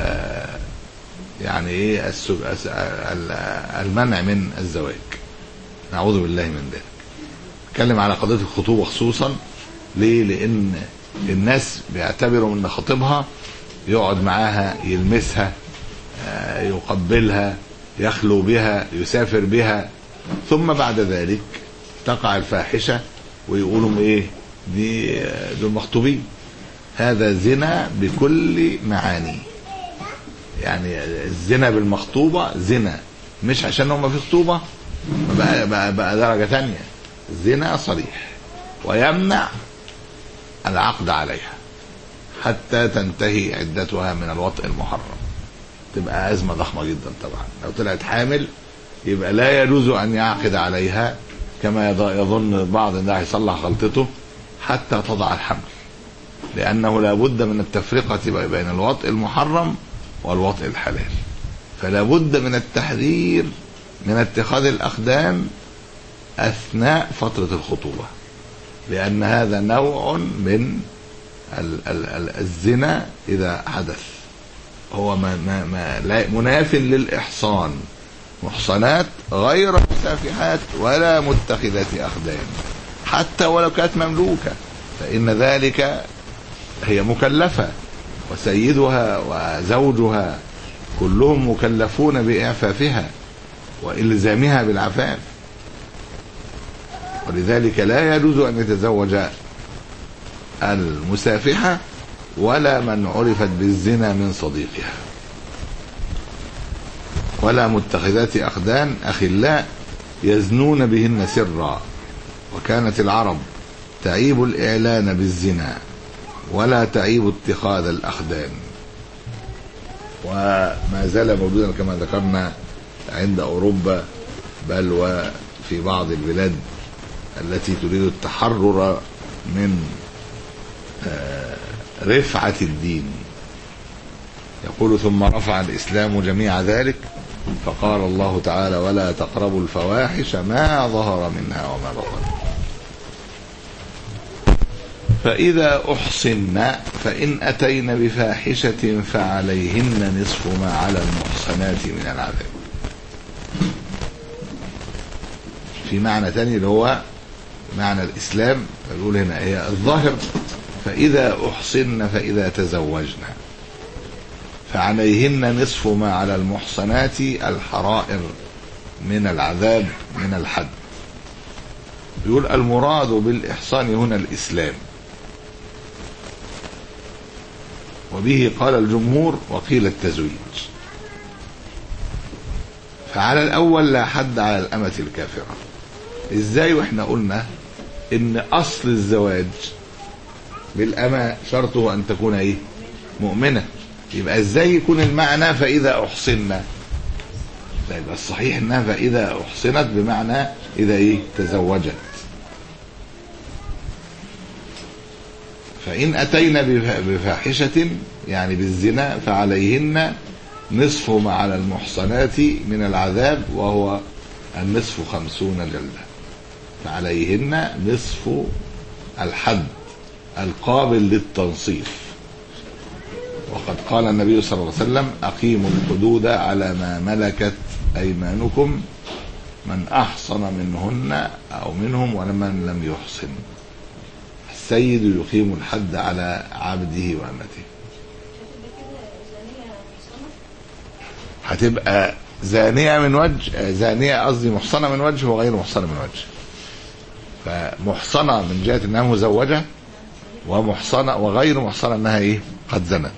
يعني إيه المنع من الزواج. نعوذ بالله من ذلك. نتكلم على قضية الخطوبة خصوصا ليه؟ لأن الناس بيعتبروا ان خطيبها يقعد معاها يلمسها يقبلها يخلو بها يسافر بها، ثم بعد ذلك تقع الفاحشة ويقولوا ايه دي دول مخطوبين. هذا زنا بكل معاني، يعني الزنا بالمخطوبة زنا، مش عشان هم في خطوبة بقى, بقى, بقى درجة تانية، زنا صريح ويمنع العقد عليها حتى تنتهي عدتها من الوطء المحرم. تبقى أزمة ضخمة جدا طبعا. لو طلعت حامل يبقى لا يجوز أن يعقد عليها كما يظن البعض أن ده هيصلح غلطته حتى تضع الحمل، لأنه لا بد من التفرقة بين الوطء المحرم والوطء الحلال. فلا بد من التحذير من اتخاذ الأخدان أثناء فترة الخطوبة، لأن هذا نوع من ال ال ال الزنا إذا حدث، هو ما ما ما لا مناف للإحصان، محصنات غير مسافحات ولا متخذات أخدان، حتى ولو كانت مملوكة فإن ذلك هي مكلفة، وسيدها وزوجها كلهم مكلفون بإعفافها وإلزامها بالعفاف، ولذلك لا يجوز أن يتزوج المسافحة ولا من عرفت بالزنا من صديقها، ولا متخذات أخدان أخلاء يزنون بهن سرا. وكانت العرب تعيب الإعلان بالزنا ولا تعيب اتخاذ الأخدان، وما زال موجودا كما ذكرنا عند أوروبا، بل وفي بعض البلاد التي تريد التحرر من رفعة الدين. يقول ثم رفع الإسلام جميع ذلك، فقال الله تعالى ولا تقربوا الفواحش ما ظهر منها وما بطن. فإذا أحصن فإن أتين بفاحشة فعليهن نصف ما على المحصنات من العذاب. في معنى تاني اللي هو معنى الإسلام، يقول هنا هي الظاهر فإذا أحصن فإذا تزوجنا فعليهن نصف ما على المحصنات الحرائر من العذاب من الحد. يقول المراد بالإحصان هنا الإسلام، وبه قال الجمهور وقيل التزويج. فعلى الأول لا حد على الأمة الكافرة. إزاي؟ وإحنا قلنا إن أصل الزواج بالأمة شرطه أن تكون إيه؟ مؤمنة. يبقى إزاي يكون المعنى فإذا أحصننا؟ يبقى الصحيح إنها فإذا أحصنت بمعنى إذا إيه؟ تزوجت. فإن أتينا بفاحشة يعني بالزنا فعليهن نصف ما على المحصنات من العذاب، وهو النصف خمسون جلدة. فعليهن نصف الحد القابل للتنصيف. وقد قال النبي صلى الله عليه وسلم أقيموا الحدود على ما ملكت أيمانكم من أحصن منهن أو منهم ولمن لم يحصن. السيد يقيم الحد على عبده وأمته. هتبقى زانية من وجه، زانية قصدي محصنة من وجه وغير محصنة من وجه. فمحصنة من جهة انها مزوجة، ومحصنة وغير محصنة انها ايه؟ قد زنت.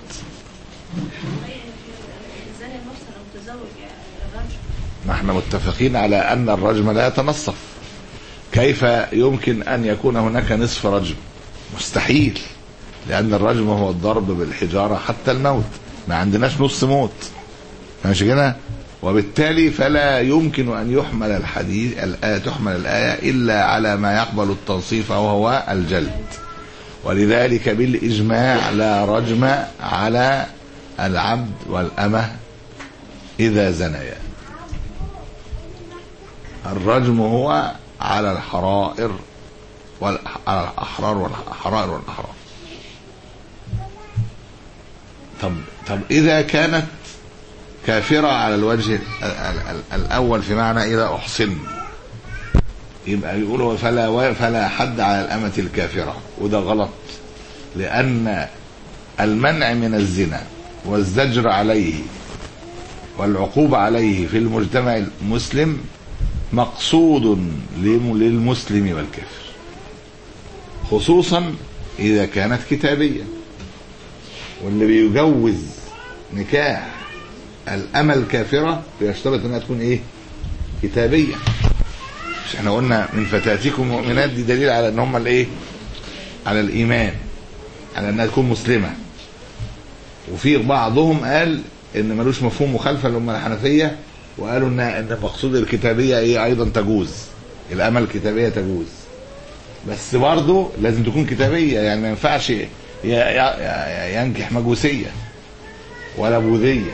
نحن متفقين على ان الرجم لا يتنصف. كيف يمكن ان يكون هناك نصف رجم؟ مستحيل، لان الرجم هو الضرب بالحجارة حتى الموت، ما عندناش نص موت، ماشي كده؟ وبالتالي فلا يمكن أن يحمل الحديث الآية تحمل الآية إلا على ما يقبل التنصيف وهو الجلد. ولذلك بالإجماع لا رجم على العبد والأمة إذا زنيا. الرجم هو على الحرائر والأحرار والأحرار والأحرار. طب طب إذا كانت كافرة على الوجه الأول في معنى إذا أحصن، يبقى يقولوا فلا فلا حد على الأمة الكافرة، وده غلط، لأن المنع من الزنا والزجر عليه والعقوبة عليه في المجتمع المسلم مقصود للمسلم والكافر، خصوصا إذا كانت كتابية. واللي بيجوز نكاح الأمة الكافرة بيشترط انها تكون ايه؟ كتابية. مش احنا قلنا من فتاتكم المؤمنات، دي دليل على ان هم الايه؟ على الايمان، على انها تكون مسلمة. وفي بعضهم قال ان ملوش مفهوم مخالفة اللي هم الحنفية، وقالوا ان ان مقصود الكتابية ايه؟ ايضا تجوز الأمة الكتابية، تجوز، بس برضه لازم تكون كتابية. يعني ما ينفعش ينكح مجوسية ولا بوذية.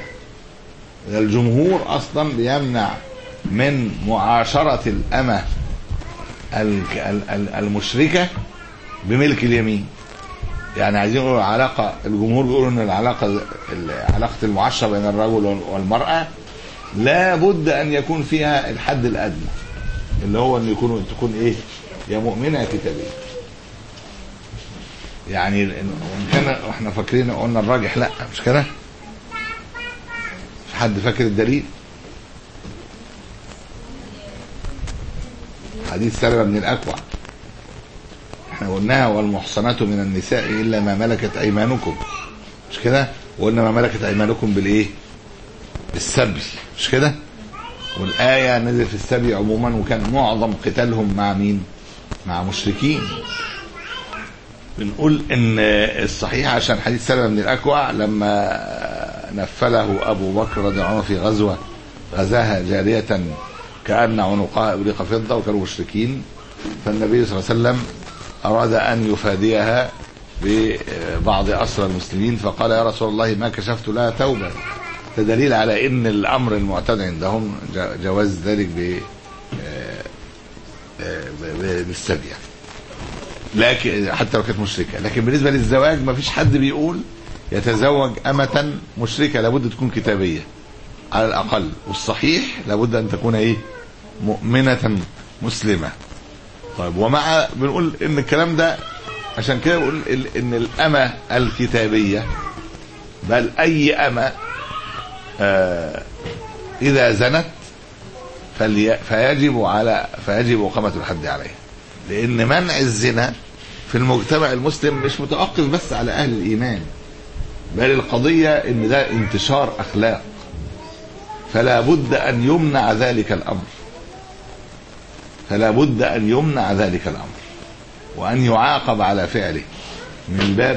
الجمهور اصلا بيمنع من معاشرة الأمة المشركة بملك اليمين. يعني عايزين يقولوا علاقة، الجمهور بيقولوا ان العلاقة علاقة المعاشرة بين الرجل والمرأة لا بد ان يكون فيها الحد الادنى اللي هو ان يكون تكون ايه، يا مؤمنة يا كتابية. يعني وان كان احنا فاكرين قلنا الراجح لا مش كده. في حد فاكر الدليل؟ حديث سلمة بن الأكوع احنا قلناها والمحصنات من النساء الا ما ملكت ايمانكم مش كده، وقلنا ما ملكت ايمانكم بالايه، بالسبي مش كده. والايه نزل في السبي عموما، وكان معظم قتالهم مع مين؟ مع مشركين. بنقول ان الصحيح عشان حديث سلمة بن الأكوع لما نفله ابو بكر رضي الله عنه في غزوه غزاها جاريه كأن عنقها ابريق فضه وكانوا مشركين، فالنبي صلى الله عليه وسلم أراد أن يفاديها ببعض أسرى المسلمين، فقال يا رسول الله ما كشفت لها توبة. تدليل على أن الأمر المعتاد عندهم جواز ذلك بالسبي، لكن حتى لو كانت مشركة. لكن بالنسبة للزواج ما فيش حد بيقول يتزوج أمة مشركة، لابد تكون كتابية على الأقل، والصحيح لابد أن تكون إيه، مؤمنة مسلمة. طيب ومع بنقول ان الكلام ده عشان كده بقول ان الأمة الكتابية بل اي أمة آه اذا زنت فيجب على فيجب اقامة الحد عليها، لان منع الزنا في المجتمع المسلم مش متوقف بس على اهل الايمان، بل القضية ان ده انتشار اخلاق، فلا بد ان يمنع ذلك الامر فلا بد أن يمنع ذلك الأمر وأن يعاقب على فعله من باب،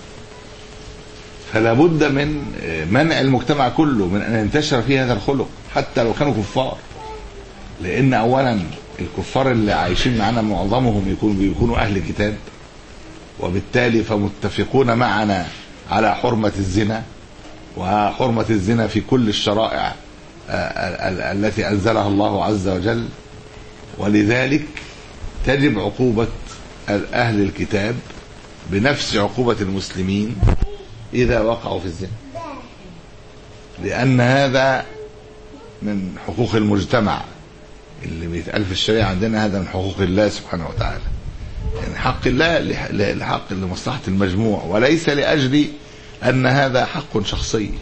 فلا بد من منع المجتمع كله من أن ينتشر فيه هذا الخلق حتى لو كانوا كفار. لأن أولا الكفار اللي عايشين معنا معظمهم يكون بيكونوا أهل كتاب، وبالتالي فمتفقون معنا على حرمة الزنا، وحرمة الزنا في كل الشرائع التي أنزلها الله عز وجل. ولذلك تجب عقوبة أهل الكتاب بنفس عقوبة المسلمين إذا وقعوا في الزنا، لأن هذا من حقوق المجتمع اللي بيتقال في الشريعة عندنا، هذا من حقوق الله سبحانه وتعالى. يعني حق الله لحق لمصلحة المجموع، وليس لأجل أن هذا حق شخصي.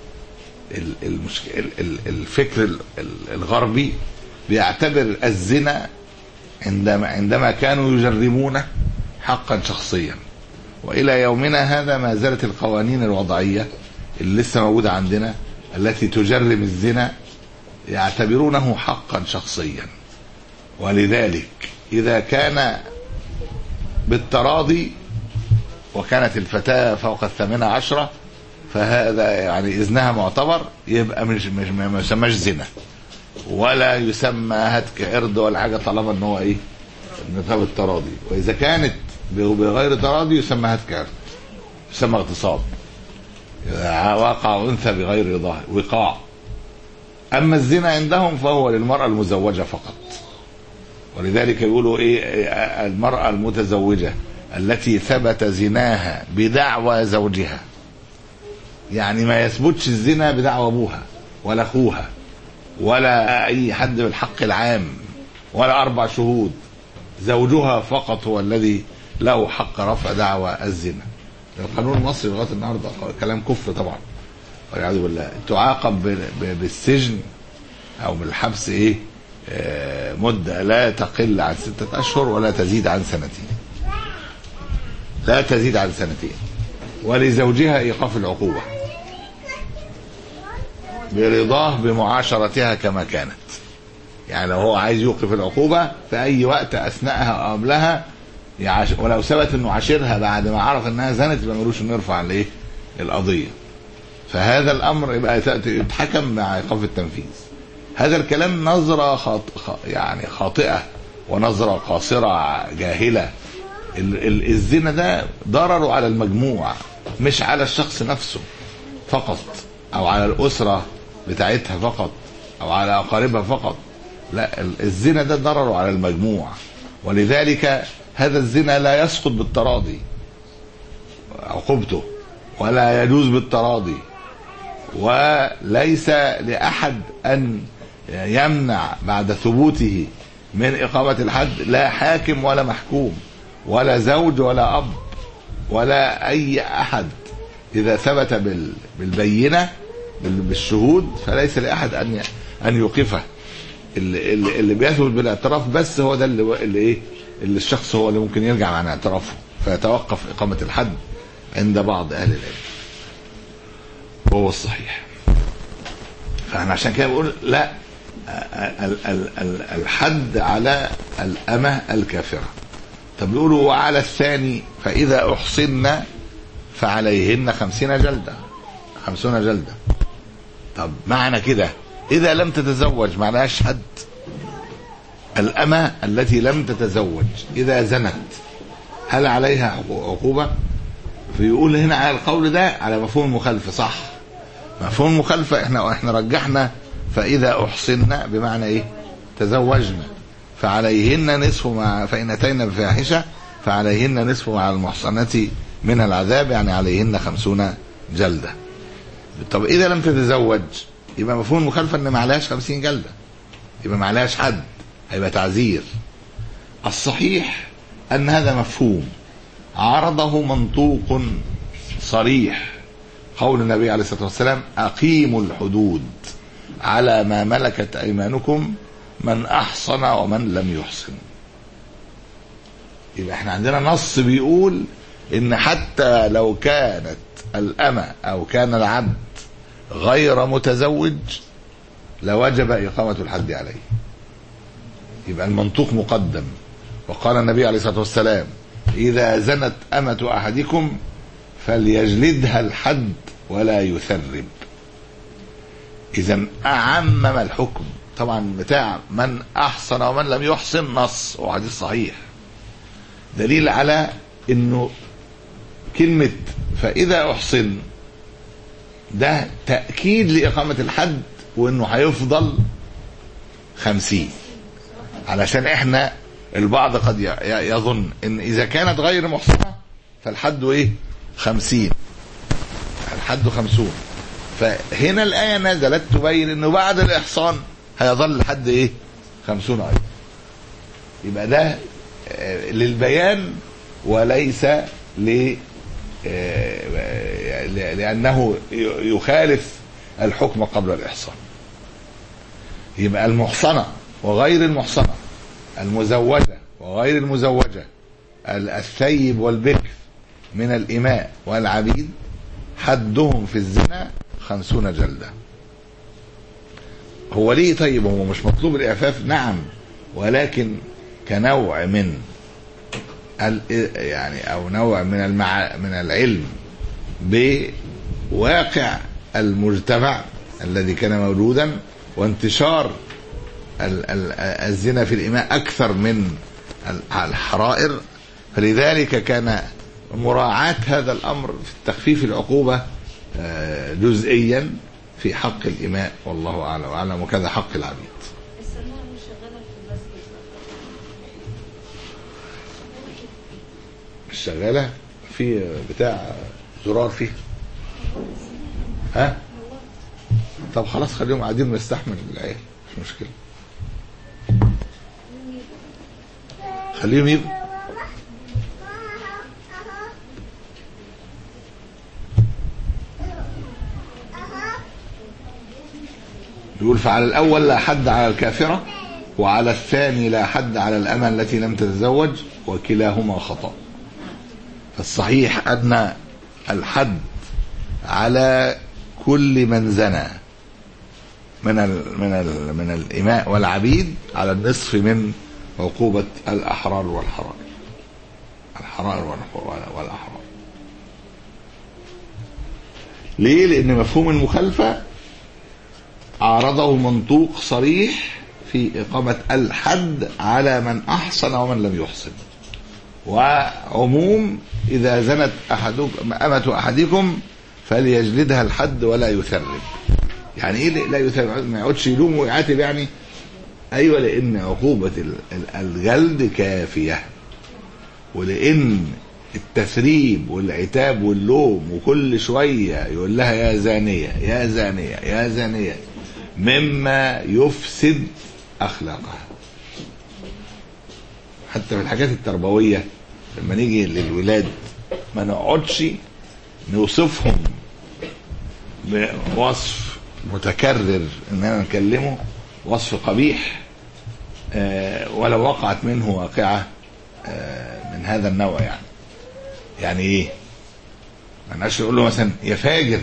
الفكر الغربي بيعتبر الزنا عندما عندما كانوا يجرمونه حقا شخصيا، والى يومنا هذا ما زالت القوانين الوضعيه اللي لسه موجوده عندنا التي تجرم الزنا يعتبرونه حقا شخصيا. ولذلك اذا كان بالتراضي وكانت الفتاه فوق الثامنه عشره فهذا يعني اذنها معتبر، يبقى مش مش ما يسمىش زنا ولا يسمى هتك ارض ولا حاجه طالما ان هو ايه، نطاق التراضي. واذا كانت بغير تراضي يسمى هتك ارض، يسمى اغتصاب، وقع انثى بغير رضاه وقاع. اما الزنا عندهم فهو للمراه المزوجه فقط. ولذلك يقولوا ايه، المراه المتزوجه التي ثبت زناها بدعوى زوجها، يعني ما يثبتش الزنا بدعوى ابوها ولا اخوها ولا اي حد بالحق العام ولا اربع شهود، زوجها فقط هو الذي له حق رفع دعوى الزنا. القانون المصري لغايه النهارده كلام كفر طبعا والعياذ بالله، تعاقب بالسجن او بالحبس ايه، مده لا تقل عن سته اشهر ولا تزيد عن سنتين، لا تزيد عن سنتين. ولزوجها ايقاف العقوبه برضاه بمعاشرتها كما كانت. يعني لو هو عايز يوقف العقوبة في أي وقت أثناءها أو قبلها يعاش، ولو ثبت إنه عاشرها بعد ما عرف إنها زنت يبقى ملوش إنه يرفع الإيه القضية. فهذا الأمر يبقى يتحكم مع إيقاف التنفيذ. هذا الكلام نظرة خاط... يعني خاطئة ونظرة قاصرة جاهلة. الزنا ده ضرره على المجموع مش على الشخص نفسه فقط أو على الأسرة بتاعتها فقط أو على أقاربها فقط، لا، الزنا ده ضرره على المجموع. ولذلك هذا الزنا لا يسقط بالتراضي عقوبته، ولا يجوز بالتراضي، وليس لأحد أن يمنع بعد ثبوته من إقامة الحد، لا حاكم ولا محكوم ولا زوج ولا أب ولا أي أحد. إذا ثبت بالبينة بالشهود فليس لأحد أن أن يوقفه. اللي, اللي بيثبت بالاعتراف بس هو ده اللي, اللي إيه اللي الشخص هو اللي ممكن يرجع عن اعترافه فيتوقف إقامة الحد عند بعض أهل العلم، وهو الصحيح. فأنا عشان كده بقول لا، الحد على الأمة الكافرة. طب بيقولوا وعلى الثاني فإذا أحصن فعليهن خمسين جلدة، خمسون جلدة. طب معنى كده إذا لم تتزوج معناش حد. الأمة التي لم تتزوج إذا زنت هل عليها عقوبة؟ فيقول هنا على القول ده على مفهوم المخالفة. صح، مفهوم المخالفة احنا احنا رجحنا فإذا أحصن بمعنى ايه؟ تزوجنا، فعليهن نصف مع فإن أتينا بفاحشة فعليهن نصف مع المحصنات من العذاب، يعني عليهن خمسون جلدة. طب إذا لم تتزوج يبقى مفهوم المخالفة ان ما عليهاش خمسين جلدة، يبقى ما عليهاش حد، هيبقى تعزير. الصحيح أن هذا مفهوم عرضه منطوق صريح، قول النبي عليه الصلاة والسلام أقيموا الحدود على ما ملكت أيمانكم من أحصن ومن لم يحصن. يبقى احنا عندنا نص بيقول إن حتى لو كانت الأمة أو كان العبد غير متزوج لوجب إقامة الحد عليه. يبقى المنطوق مقدم. وقال النبي عليه الصلاة والسلام إذا زنت أمة أحدكم فليجلدها الحد ولا يثرب. إذن أعمم الحكم طبعا بتاع من أحصن ومن لم يحصن، نص وحديث صحيح دليل على إنه كلمة فإذا أحصن ده تأكيد لإقامة الحد، وإنه هيفضل خمسين. علشان إحنا البعض قد يظن إن إذا كانت غير محصنة فالحد إيه؟ خمسين، الحد خمسون. فهنا الآية نزلت تبين إنه بعد الإحصان هيظل الحد إيه؟ خمسون أيضا. يبقى ده للبيان وليس ل لأنه يخالف الحكم قبل الإحصان. يبقى المحصنة وغير المحصنة، المزوجة وغير المزوجة، الثيب والبكر من الإماء والعبيد حدهم في الزنا خمسون جلدة. هو ليه طيب هو مش مطلوب الإعفاف؟ نعم، ولكن كنوع من يعني أو نوع من المع... من العلم بواقع المجتمع الذي كان موجودا وانتشار ال... ال... الزنا في الإماء أكثر من الحرائر، فلذلك كان مراعاة هذا الأمر في تخفيف العقوبة جزئيا في حق الإماء، والله أعلم وأعلم، وكذا حق العبيد. الشغالة في بتاع زرار فيه، ها؟ طب خلاص خليهم قاعدين نستحمل العيال، مش مشكلة، خليهم يبقوا. يقول فعلى الأول لا حد على الكافرة، وعلى الثاني لا حد على الأمة التي لم تتزوج، وكلاهما خطأ. فالصحيح أن الحد على كل من زنى من ال من ال من الإماء والعبيد على النصف من عقوبة الأحرار والحرائر، الحرائر والأحرار. ليه؟ لأن مفهوم المخالفة عارضه منطوق صريح في إقامة الحد على من أحصن ومن لم يحصن، وعموم إذا زنت أحدكم أمة أحدكم فليجلدها الحد ولا يثرب. يعني إيه لا يثرب؟ ما يقعدش يلوم ويعاتب يعني؟ ايوه، لان عقوبة الجلد كافية، ولان التثريب والعتاب واللوم وكل شوية يقول لها يا زانية يا زانية يا زانية مما يفسد اخلاقها. حتى في الحاجات التربوية لما نيجي للولاد ما نقعدش نوصفهم بوصف متكرر اننا نكلمه وصف قبيح آه ولو وقعت منه واقعة آه من هذا النوع. يعني يعني ايه؟ ما نقعدش نقول له مثلا يا فاجر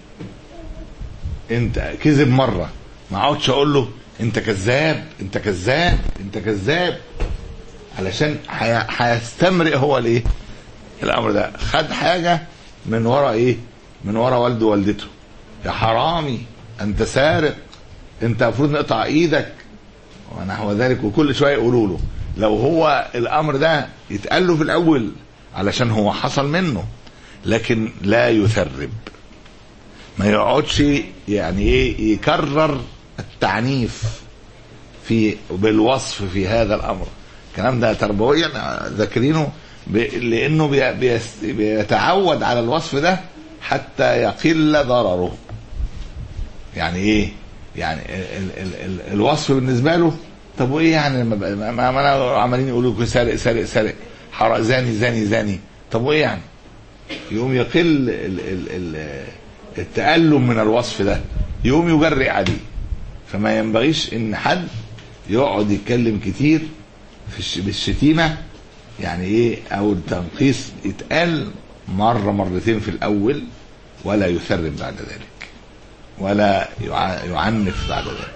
انت كذب مرة، ما اقعدش اقول له انت كذاب انت كذاب انت كذاب، علشان هيستمرئ هو الايه الامر ده. خد حاجة من ورا ايه؟ من ورا والده ووالدته، يا حرامي انت سارق انت المفروض نقطع ايدك ونحو ذلك. وكل شويه يقولوا له لو هو الامر ده يتقال له في الاول علشان هو حصل منه، لكن لا يثرب، ما يقعدش يعني ايه يكرر التعنيف في بالوصف في هذا الامر. الكلام ده تربويا ذاكرينه لانه بيتعود على الوصف ده حتى يقل ضرره. يعني ايه؟ يعني ال ال ال الوصف بالنسبه له طب وايه يعني لما ما انا عمالين يقولوا لكم سارق سارق سارق حرام زاني زاني زاني، طب وايه يعني؟ يقوم يقل ال ال ال التألم من الوصف ده، يقوم يجرئ عليه. فما ينبغيش ان حد يقعد يتكلم كتير في بالشتيمه، يعني ايه، او التنقيص يتقال مره مرتين في الاول ولا يثرب بعد ذلك ولا يعنف بعد ذلك.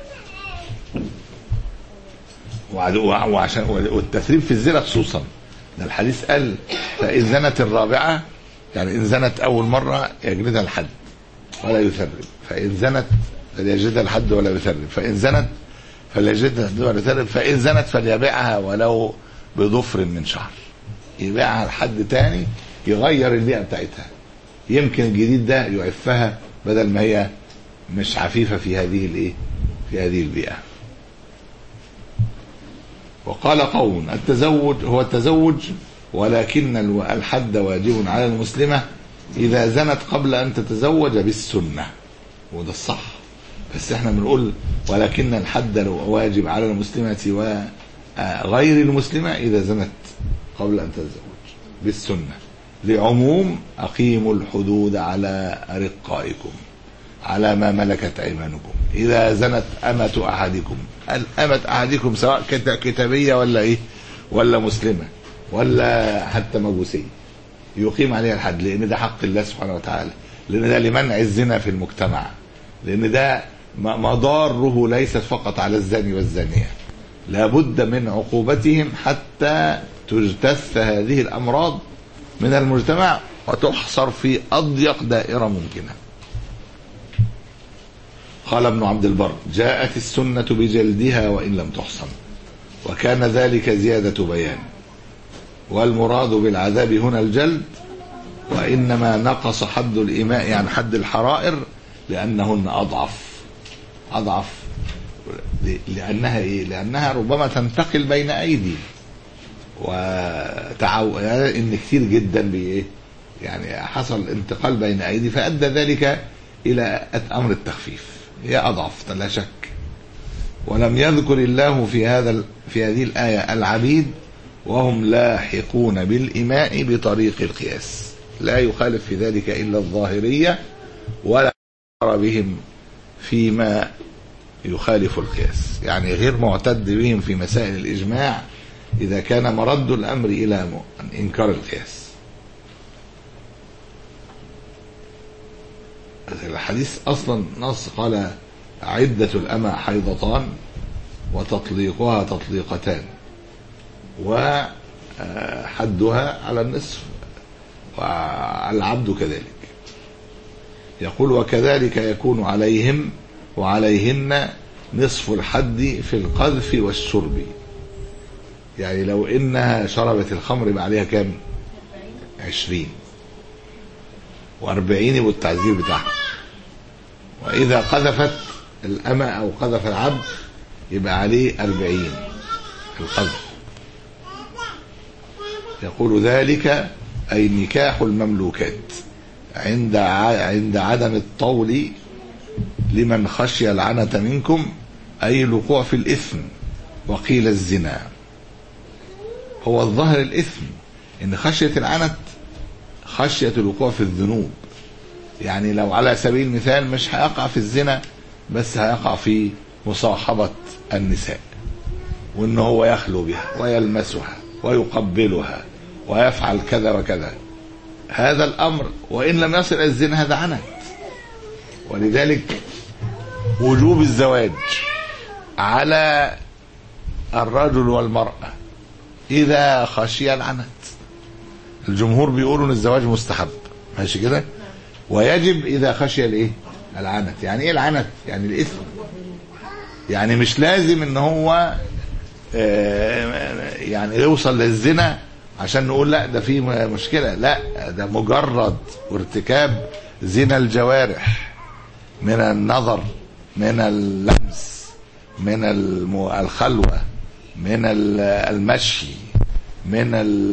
وعشان والتثريب في الزنا خصوصا، ده الحديث قال فإن زنت الرابعة، يعني إن زنت أول مرة يجلدها الحد ولا يثرب، فإن زنت فليجلدها الحد ولا يثرب، فإن زنت فليجلدها الحد ولا يثرب، فإن زنت فليبيعها ولو بظفر من شعر. يبيعها لحد تاني يغير البيئة بتاعتها، يمكن الجديد ده يعفها بدل ما هي مش عفيفة في هذه الايه في هذه البيئة. وقال قوم التزوج هو التزوج ولكن الحد واجب على المسلمة إذا زنت قبل أن تتزوج بالسنة، وده الصح. بس احنا بنقول ولكن الحد واجب على المسلمة وغير المسلمة إذا زنت قبل أن تتزوج بالسنة، لعموم أقيموا الحدود على رقائكم على ما ملكت أيمانكم إذا زنت أمة أحدكم. الأمة أحدكم سواء كتابية ولا إيه ولا مسلمة ولا حتى مجوسية يقيم عليها الحد، لأن ده حق الله سبحانه وتعالى، لأن ده لمنع الزنا في المجتمع، لأن ده مضاره ليست فقط على الزاني والزانية، لابد من عقوبتهم حتى تجتث هذه الأمراض من المجتمع وتحصر في أضيق دائرة ممكنة. قال ابن عبد البر جاءت السنة بجلدها وإن لم تحصن، وكان ذلك زيادة بيان، والمراد بالعذاب هنا الجلد، وإنما نقص حد الإماء يعني حد الحرائر لأنهن أضعف أضعف لأنها إيه؟ لأنها ربما تنتقل بين أيدي، وتعو يعني إن كثير جدا بإيه يعني حصل انتقال بين أيدي فأدى ذلك إلى أمر التخفيف، هي أضعف لا شك. ولم يذكر الله في هذا في هذه الآية العبيد وهم لاحقون بالإماء بطريق القياس، لا يخالف في ذلك إلا الظاهرية ولا يرى بهم فيما يخالف القياس، يعني غير معتد بهم في مسائل الإجماع إذا كان مرد الأمر إلى إنكار القياس. الحديث أصلا نص قال عدة الأمة حيضتان وتطليقها تطليقتان وحدها على النصف وعلى العبد كذلك. يقول وكذلك يكون عليهم وعليهن نصف الحد في القذف والشرب، يعني لو إنها شربت الخمر يبقى عليها كام؟ عشرين واربعين يبقى التعذير بتاعها. وإذا قذفت الأمة أو قذف العبد يبقى عليه أربعين القذف. يقول ذلك أي نكاح المملوكات عند عند عدم الطول لمن خشي العنة منكم، أي الوقوع في الإثم. وقيل الزنا. هو الظاهر الإثم إن خشية العنة خشية الوقوع في الذنوب، يعني لو على سبيل المثال مش هيقع في الزنا بس هيقع في مصاحبة النساء، وإنه هو يخلو بها ويلمسها ويقبلها ويفعل كذا وكذا، هذا الأمر وإن لم يصل إلى الزنا هذا عنت. ولذلك وجوب الزواج على الرجل والمرأة إذا خشي العنت. الجمهور بيقولوا إن الزواج مستحب، ماشي كده، ويجب إذا خشي الإيه؟ العنت. يعني إيه العنت؟ يعني الإثم. يعني مش لازم إن هو يعني يوصل للزنا عشان نقول لا ده في مشكلة، لا، ده مجرد ارتكاب زنا الجوارح من النظر، من اللمس، من الخلوة، من المشي، من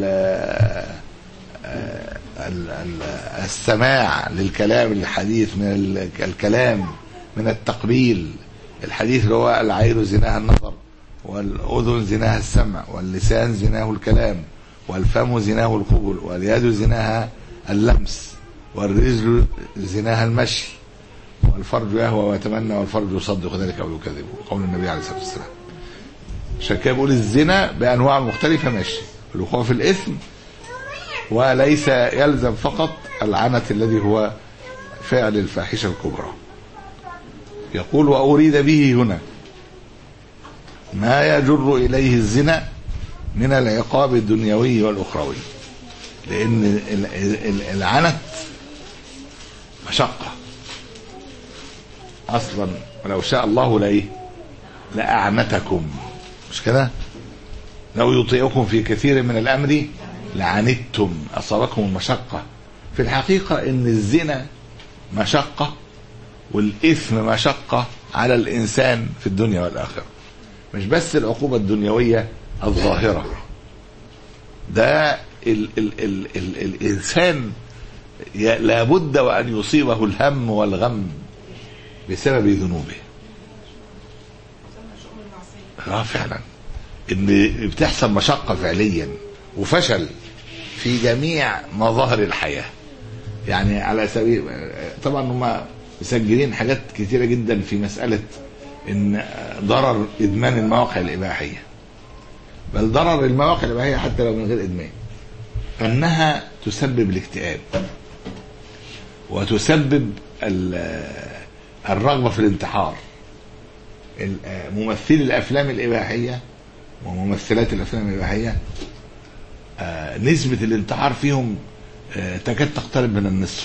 السماع للكلام الحديث، من الكلام، من التقبيل الحديث اللي هو العين زناها النظر، والأذن زناها السمع، واللسان زناه الكلام، والفم زناه القبول، واليد زناها اللمس، والرجل زناها المشي، والفرج يهوى ويتمنى، والفرج يصدق ذلك او يكذبه، قول النبي عليه الصلاه والسلام. عشان كده بيقول الزنا بانواع مختلفه ماشي، الوقوع في الاثم، وليس يلزم فقط العنت الذي هو فعل الفاحشه الكبرى. يقول واريد به هنا ما يجر اليه الزنا من العقاب الدنيوي والاخروي، لان العنت مشقه اصلا، ولو شاء الله لايه لاعنتكم، مش كده؟ لو يطيعكم في كثير من الامر لعنتم، اصابكم المشقه. في الحقيقه ان الزنا مشقه والاثم مشقه على الانسان في الدنيا والاخره، مش بس العقوبه الدنيويه الظاهره، ده ال ال ال ال الانسان لابد وان يصيبه الهم والغم بسبب ذنوبه. اه فعلا ان بتحصل مشقه فعليا وفشل في جميع مظاهر الحياه. يعني على سبيل طبعا هم مسجلين حاجات كتيره جدا في مساله ان ضرر ادمان المواقع الاباحيه، بل ضرر المواقع الاباحيه حتى لو من غير ادمان، انها تسبب الاكتئاب وتسبب الرغبه في الانتحار. ممثلي الافلام الاباحيه وممثلات الافلام الاباحيه نسبه الانتحار فيهم تكاد تقترب من النصف.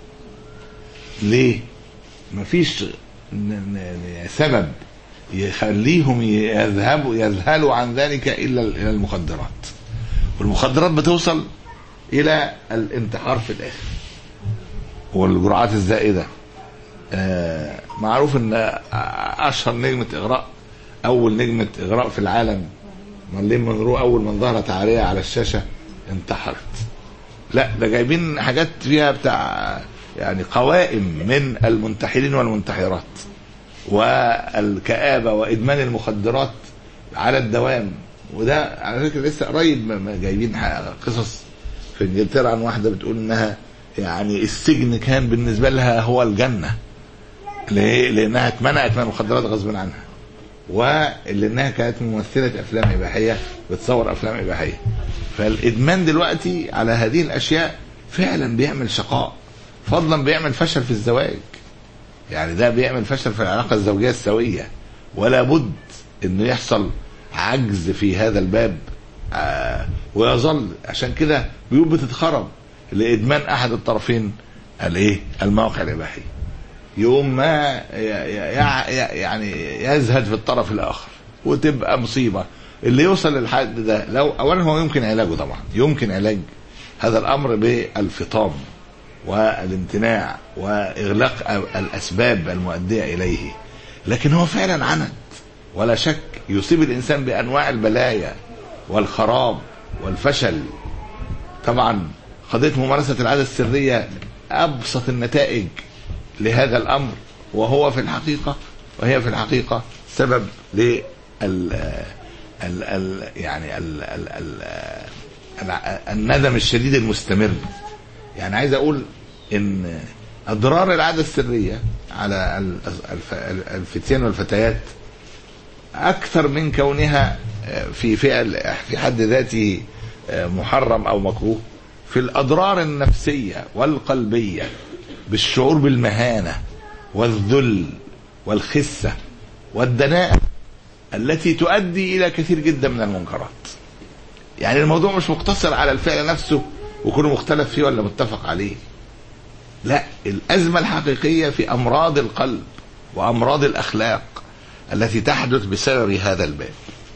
ليه؟ مفيش سبب يخليهم يذهبوا يذهلوا عن ذلك الا الى المخدرات، والمخدرات بتوصل الى الانتحار في الاخر والجرعات الزائده. آه معروف ان اشهر نجمه اغراء، اول نجمه اغراء في العالم، مارلين مونرو، اول من ظهرت عاريه على الشاشه انتحرت. لا ده جايبين حاجات فيها بتاع يعني قوائم من المنتحرين والمنتحرات والكآبة وإدمان المخدرات على الدوام. وده على فكرة لسه قريب جايبين قصص في انجلترا عن واحدة بتقول انها يعني السجن كان بالنسبة لها هو الجنة، ليه؟ لانها اتمنعت من المخدرات غصب عنها، ولانها كانت ممثلة افلام اباحية بتصور افلام اباحية. فالادمان دلوقتي على هذه الاشياء فعلا بيعمل شقاء، فضلا بيعمل فشل في الزواج. يعني ده بيعمل فشل في العلاقة الزوجية السوية، ولا بد انه يحصل عجز في هذا الباب آه ويظل. عشان كده بيوت بتتخرب لادمان احد الطرفين الايه المواقع الاباحيه، يوم ما يعني يزهد في الطرف الاخر وتبقى مصيبه. اللي يوصل للحد ده لو اولا هو يمكن علاجه، طبعا يمكن علاج هذا الامر بالفطام والامتناع واغلاق الاسباب المؤديه اليه، لكن هو فعلا عنت ولا شك يصيب الإنسان بأنواع البلايا والخراب والفشل. طبعا قضية ممارسة العادة السرية أبسط النتائج لهذا الأمر، وهو في الحقيقة وهي في الحقيقة سبب لل ال ال يعني ال ال ال الندم الشديد المستمر. يعني عايز أقول إن أضرار العادة السرية على الفتيان والفتيات أكثر من كونها في فعل في حد ذاته محرم أو مكروه، في الأضرار النفسية والقلبية بالشعور بالمهانة والذل والخسة والدناءة التي تؤدي إلى كثير جدا من المنكرات. يعني الموضوع مش مقتصر على الفعل نفسه وكله مختلف فيه ولا متفق عليه، لا، الأزمة الحقيقية في أمراض القلب وأمراض الأخلاق التي تحدث بسبب هذا الباب.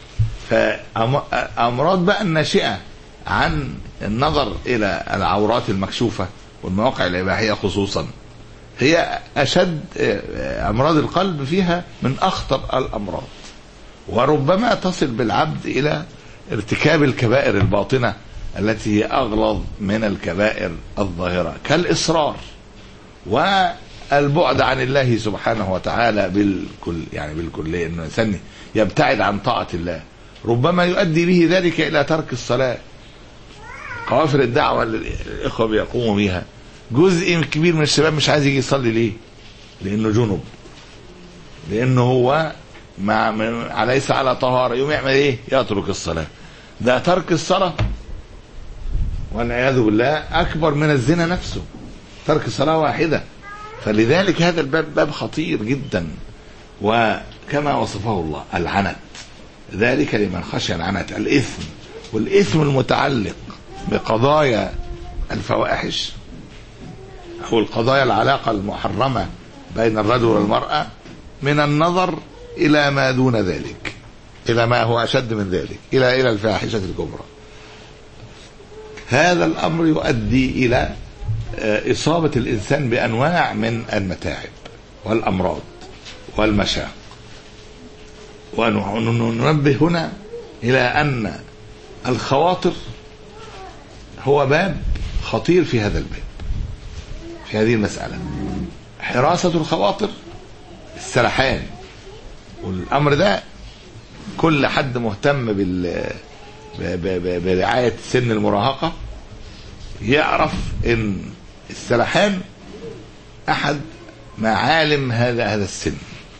فأمراض بقى الناشئة عن النظر إلى العورات المكشوفة والمواقع الإباحية خصوصا هي أشد أمراض القلب، فيها من أخطر الأمراض، وربما تصل بالعبد إلى ارتكاب الكبائر الباطنة التي هي أغلظ من الكبائر الظاهرة، كالإصرار والبعد عن الله سبحانه وتعالى بالكل، يعني بالكلية، إنه الإنسان يبتعد عن طاعة الله ربما يؤدي به ذلك إلى ترك الصلاة. قوافل الدعوة اللي الإخوة بيقوموا بها، جزء كبير من الشباب مش عايز يجي يصلي. ليه؟ لأنه جنب، لأنه هو مع ليس على طهارة، يوم يعمل إيه؟ يترك الصلاة. ده ترك الصلاة والعياذ بالله أكبر من الزنا نفسه، ترك الصلاة واحدة. فلذلك هذا الباب باب خطير جدا، وكما وصفه الله العنت، ذلك لمن خشي العنت، الإثم، والإثم المتعلق بقضايا الفواحش أو القضايا العلاقة المحرمة بين الرجل والمرأة، من النظر إلى ما دون ذلك، إلى ما هو أشد من ذلك، إلى إلى الفاحشة الكبرى. هذا الأمر يؤدي إلى إصابة الإنسان بأنواع من المتاعب والأمراض والمشاق. وننبه هنا إلى أن الخواطر هو باب خطير في هذا الباب، في هذه المسألة. حراسة الخواطر، السرحان، والأمر ده كل حد مهتم بال برعاية سن المراهقة يعرف ان السرحان احد معالم هذا هذا السن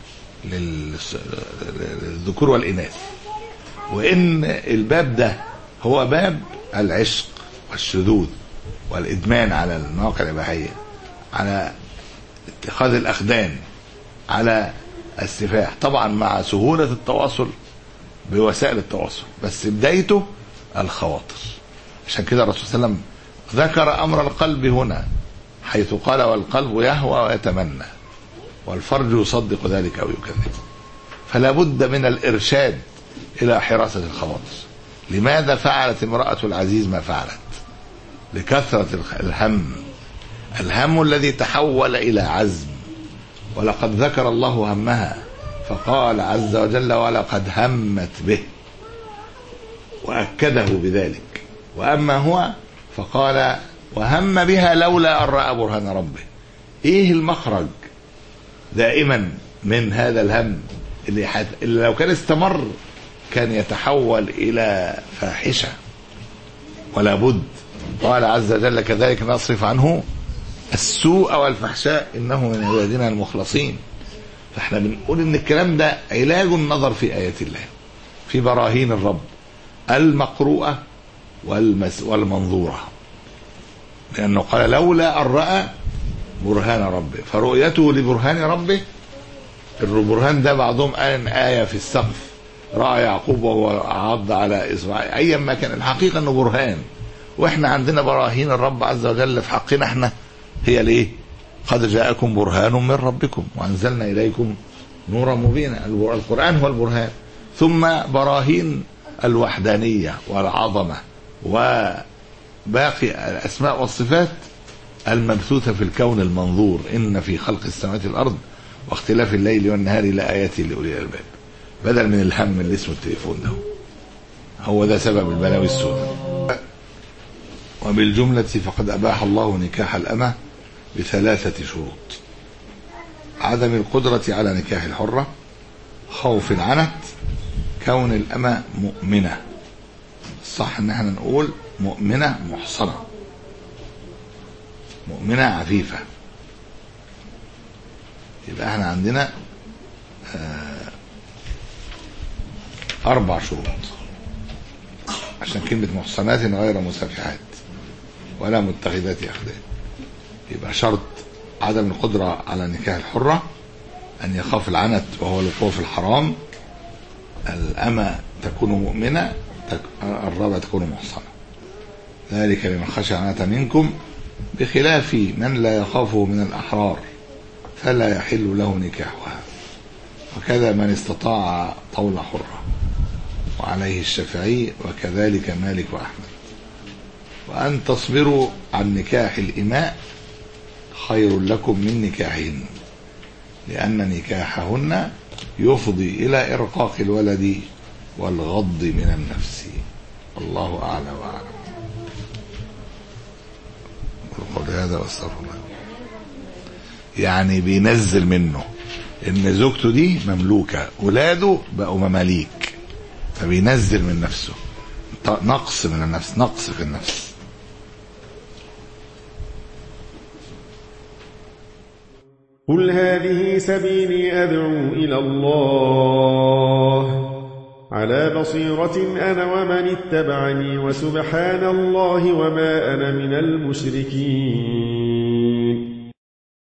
للذكور والإناث، وان الباب ده هو باب العشق والشذوذ والإدمان على المواقع الإباحية، على اتخاذ الأخدان، على السفاح، طبعا مع سهولة التواصل بوسائل التواصل، بس بدايته الخواطر. عشان كده الرسول صلى الله عليه وسلم ذكر أمر القلب هنا، حيث قال والقلب يهوى ويتمنى والفرج يصدق ذلك أو يكذب. فلا بد من الإرشاد إلى حراسة الخواطر. لماذا فعلت امرأة العزيز ما فعلت؟ لكثرة الهم، الهم الذي تحول إلى عزم. ولقد ذكر الله همها فقال عز وجل ولقد همت به، وأكده بذلك. وأما هو فقال وهم بها لولا أن رأى برهان ربه. إيه المخرج دائما من هذا الهم اللي, حت... اللي لو كان استمر كان يتحول إلى فاحشة؟ ولا بد. قال عز وجل كذلك نصرف عنه السوء والفحشاء إنه من عبادنا المخلصين. فاحنا بنقول ان الكلام ده علاج النظر في آيات الله، في براهين الرب المقروءة والمس والمنظورة، لأنه قال لولا أن رأى برهان ربه. فرؤيته لبرهان ربه، البرهان ده بعضهم قال آية في السقف، رأى يعقوب وهو عض على إسرائيل، أيا ما كان، الحقيقة أنه برهان. وإحنا عندنا براهين الرب عز وجل في حقنا إحنا هي ليه؟ قد جاءكم برهان من ربكم وأنزلنا إليكم نورا مبينا. القرآن هو البرهان. ثم براهين الوحدانية والعظمة وباقي الأسماء والصفات المبثوثة في الكون المنظور، إن في خلق السماوات والأرض واختلاف الليل والنهار لآيات لأولي الألباب. بدل من الهم اللي اسمه التليفون ده. هو ده سبب البلاوي السوداء. وبالجملة فقد أباح الله نكاح الأمة بثلاثة شروط: عدم القدرة على نكاح الحرة، خوف العنت، كون الأمة مؤمنة. الصح ان احنا نقول مؤمنة محصنة، مؤمنة عفيفة. يبقى احنا عندنا أربع شروط عشان كلمة محصنات غير مسافحات ولا متخذات أخدان. يبقى شرط عدم القدرة على نكاح الحرة، أن يخاف العنت وهو الوقوع في الحرام. الأمة تكون مؤمنة. الرابع تكون محصنة. ذلك لمن خشى العنت منكم، بخلاف من لا يخافه من الأحرار فلا يحل له نكاحها، وكذا من استطاع طول حرة، وعليه الشافعي وكذلك مالك وأحمد. وأن تصبروا عن نكاح الإماء خير لكم من نكاحهن، لأن نكاحهن يفضي إلى إرقاق الولد والغض من النفس. الله أعلى وأعلم. قول هذا واستغفر الله. يعني بينزل منه ان زوجته دي مملوكة، ولاده بقوا مماليك، فبينزل من نفسه نقص من النفس، نقص في النفس. قل هذه سبيلي أدعو إلى الله على بصيرة أنا ومن اتبعني، وسبحان الله وما أنا من المشركين.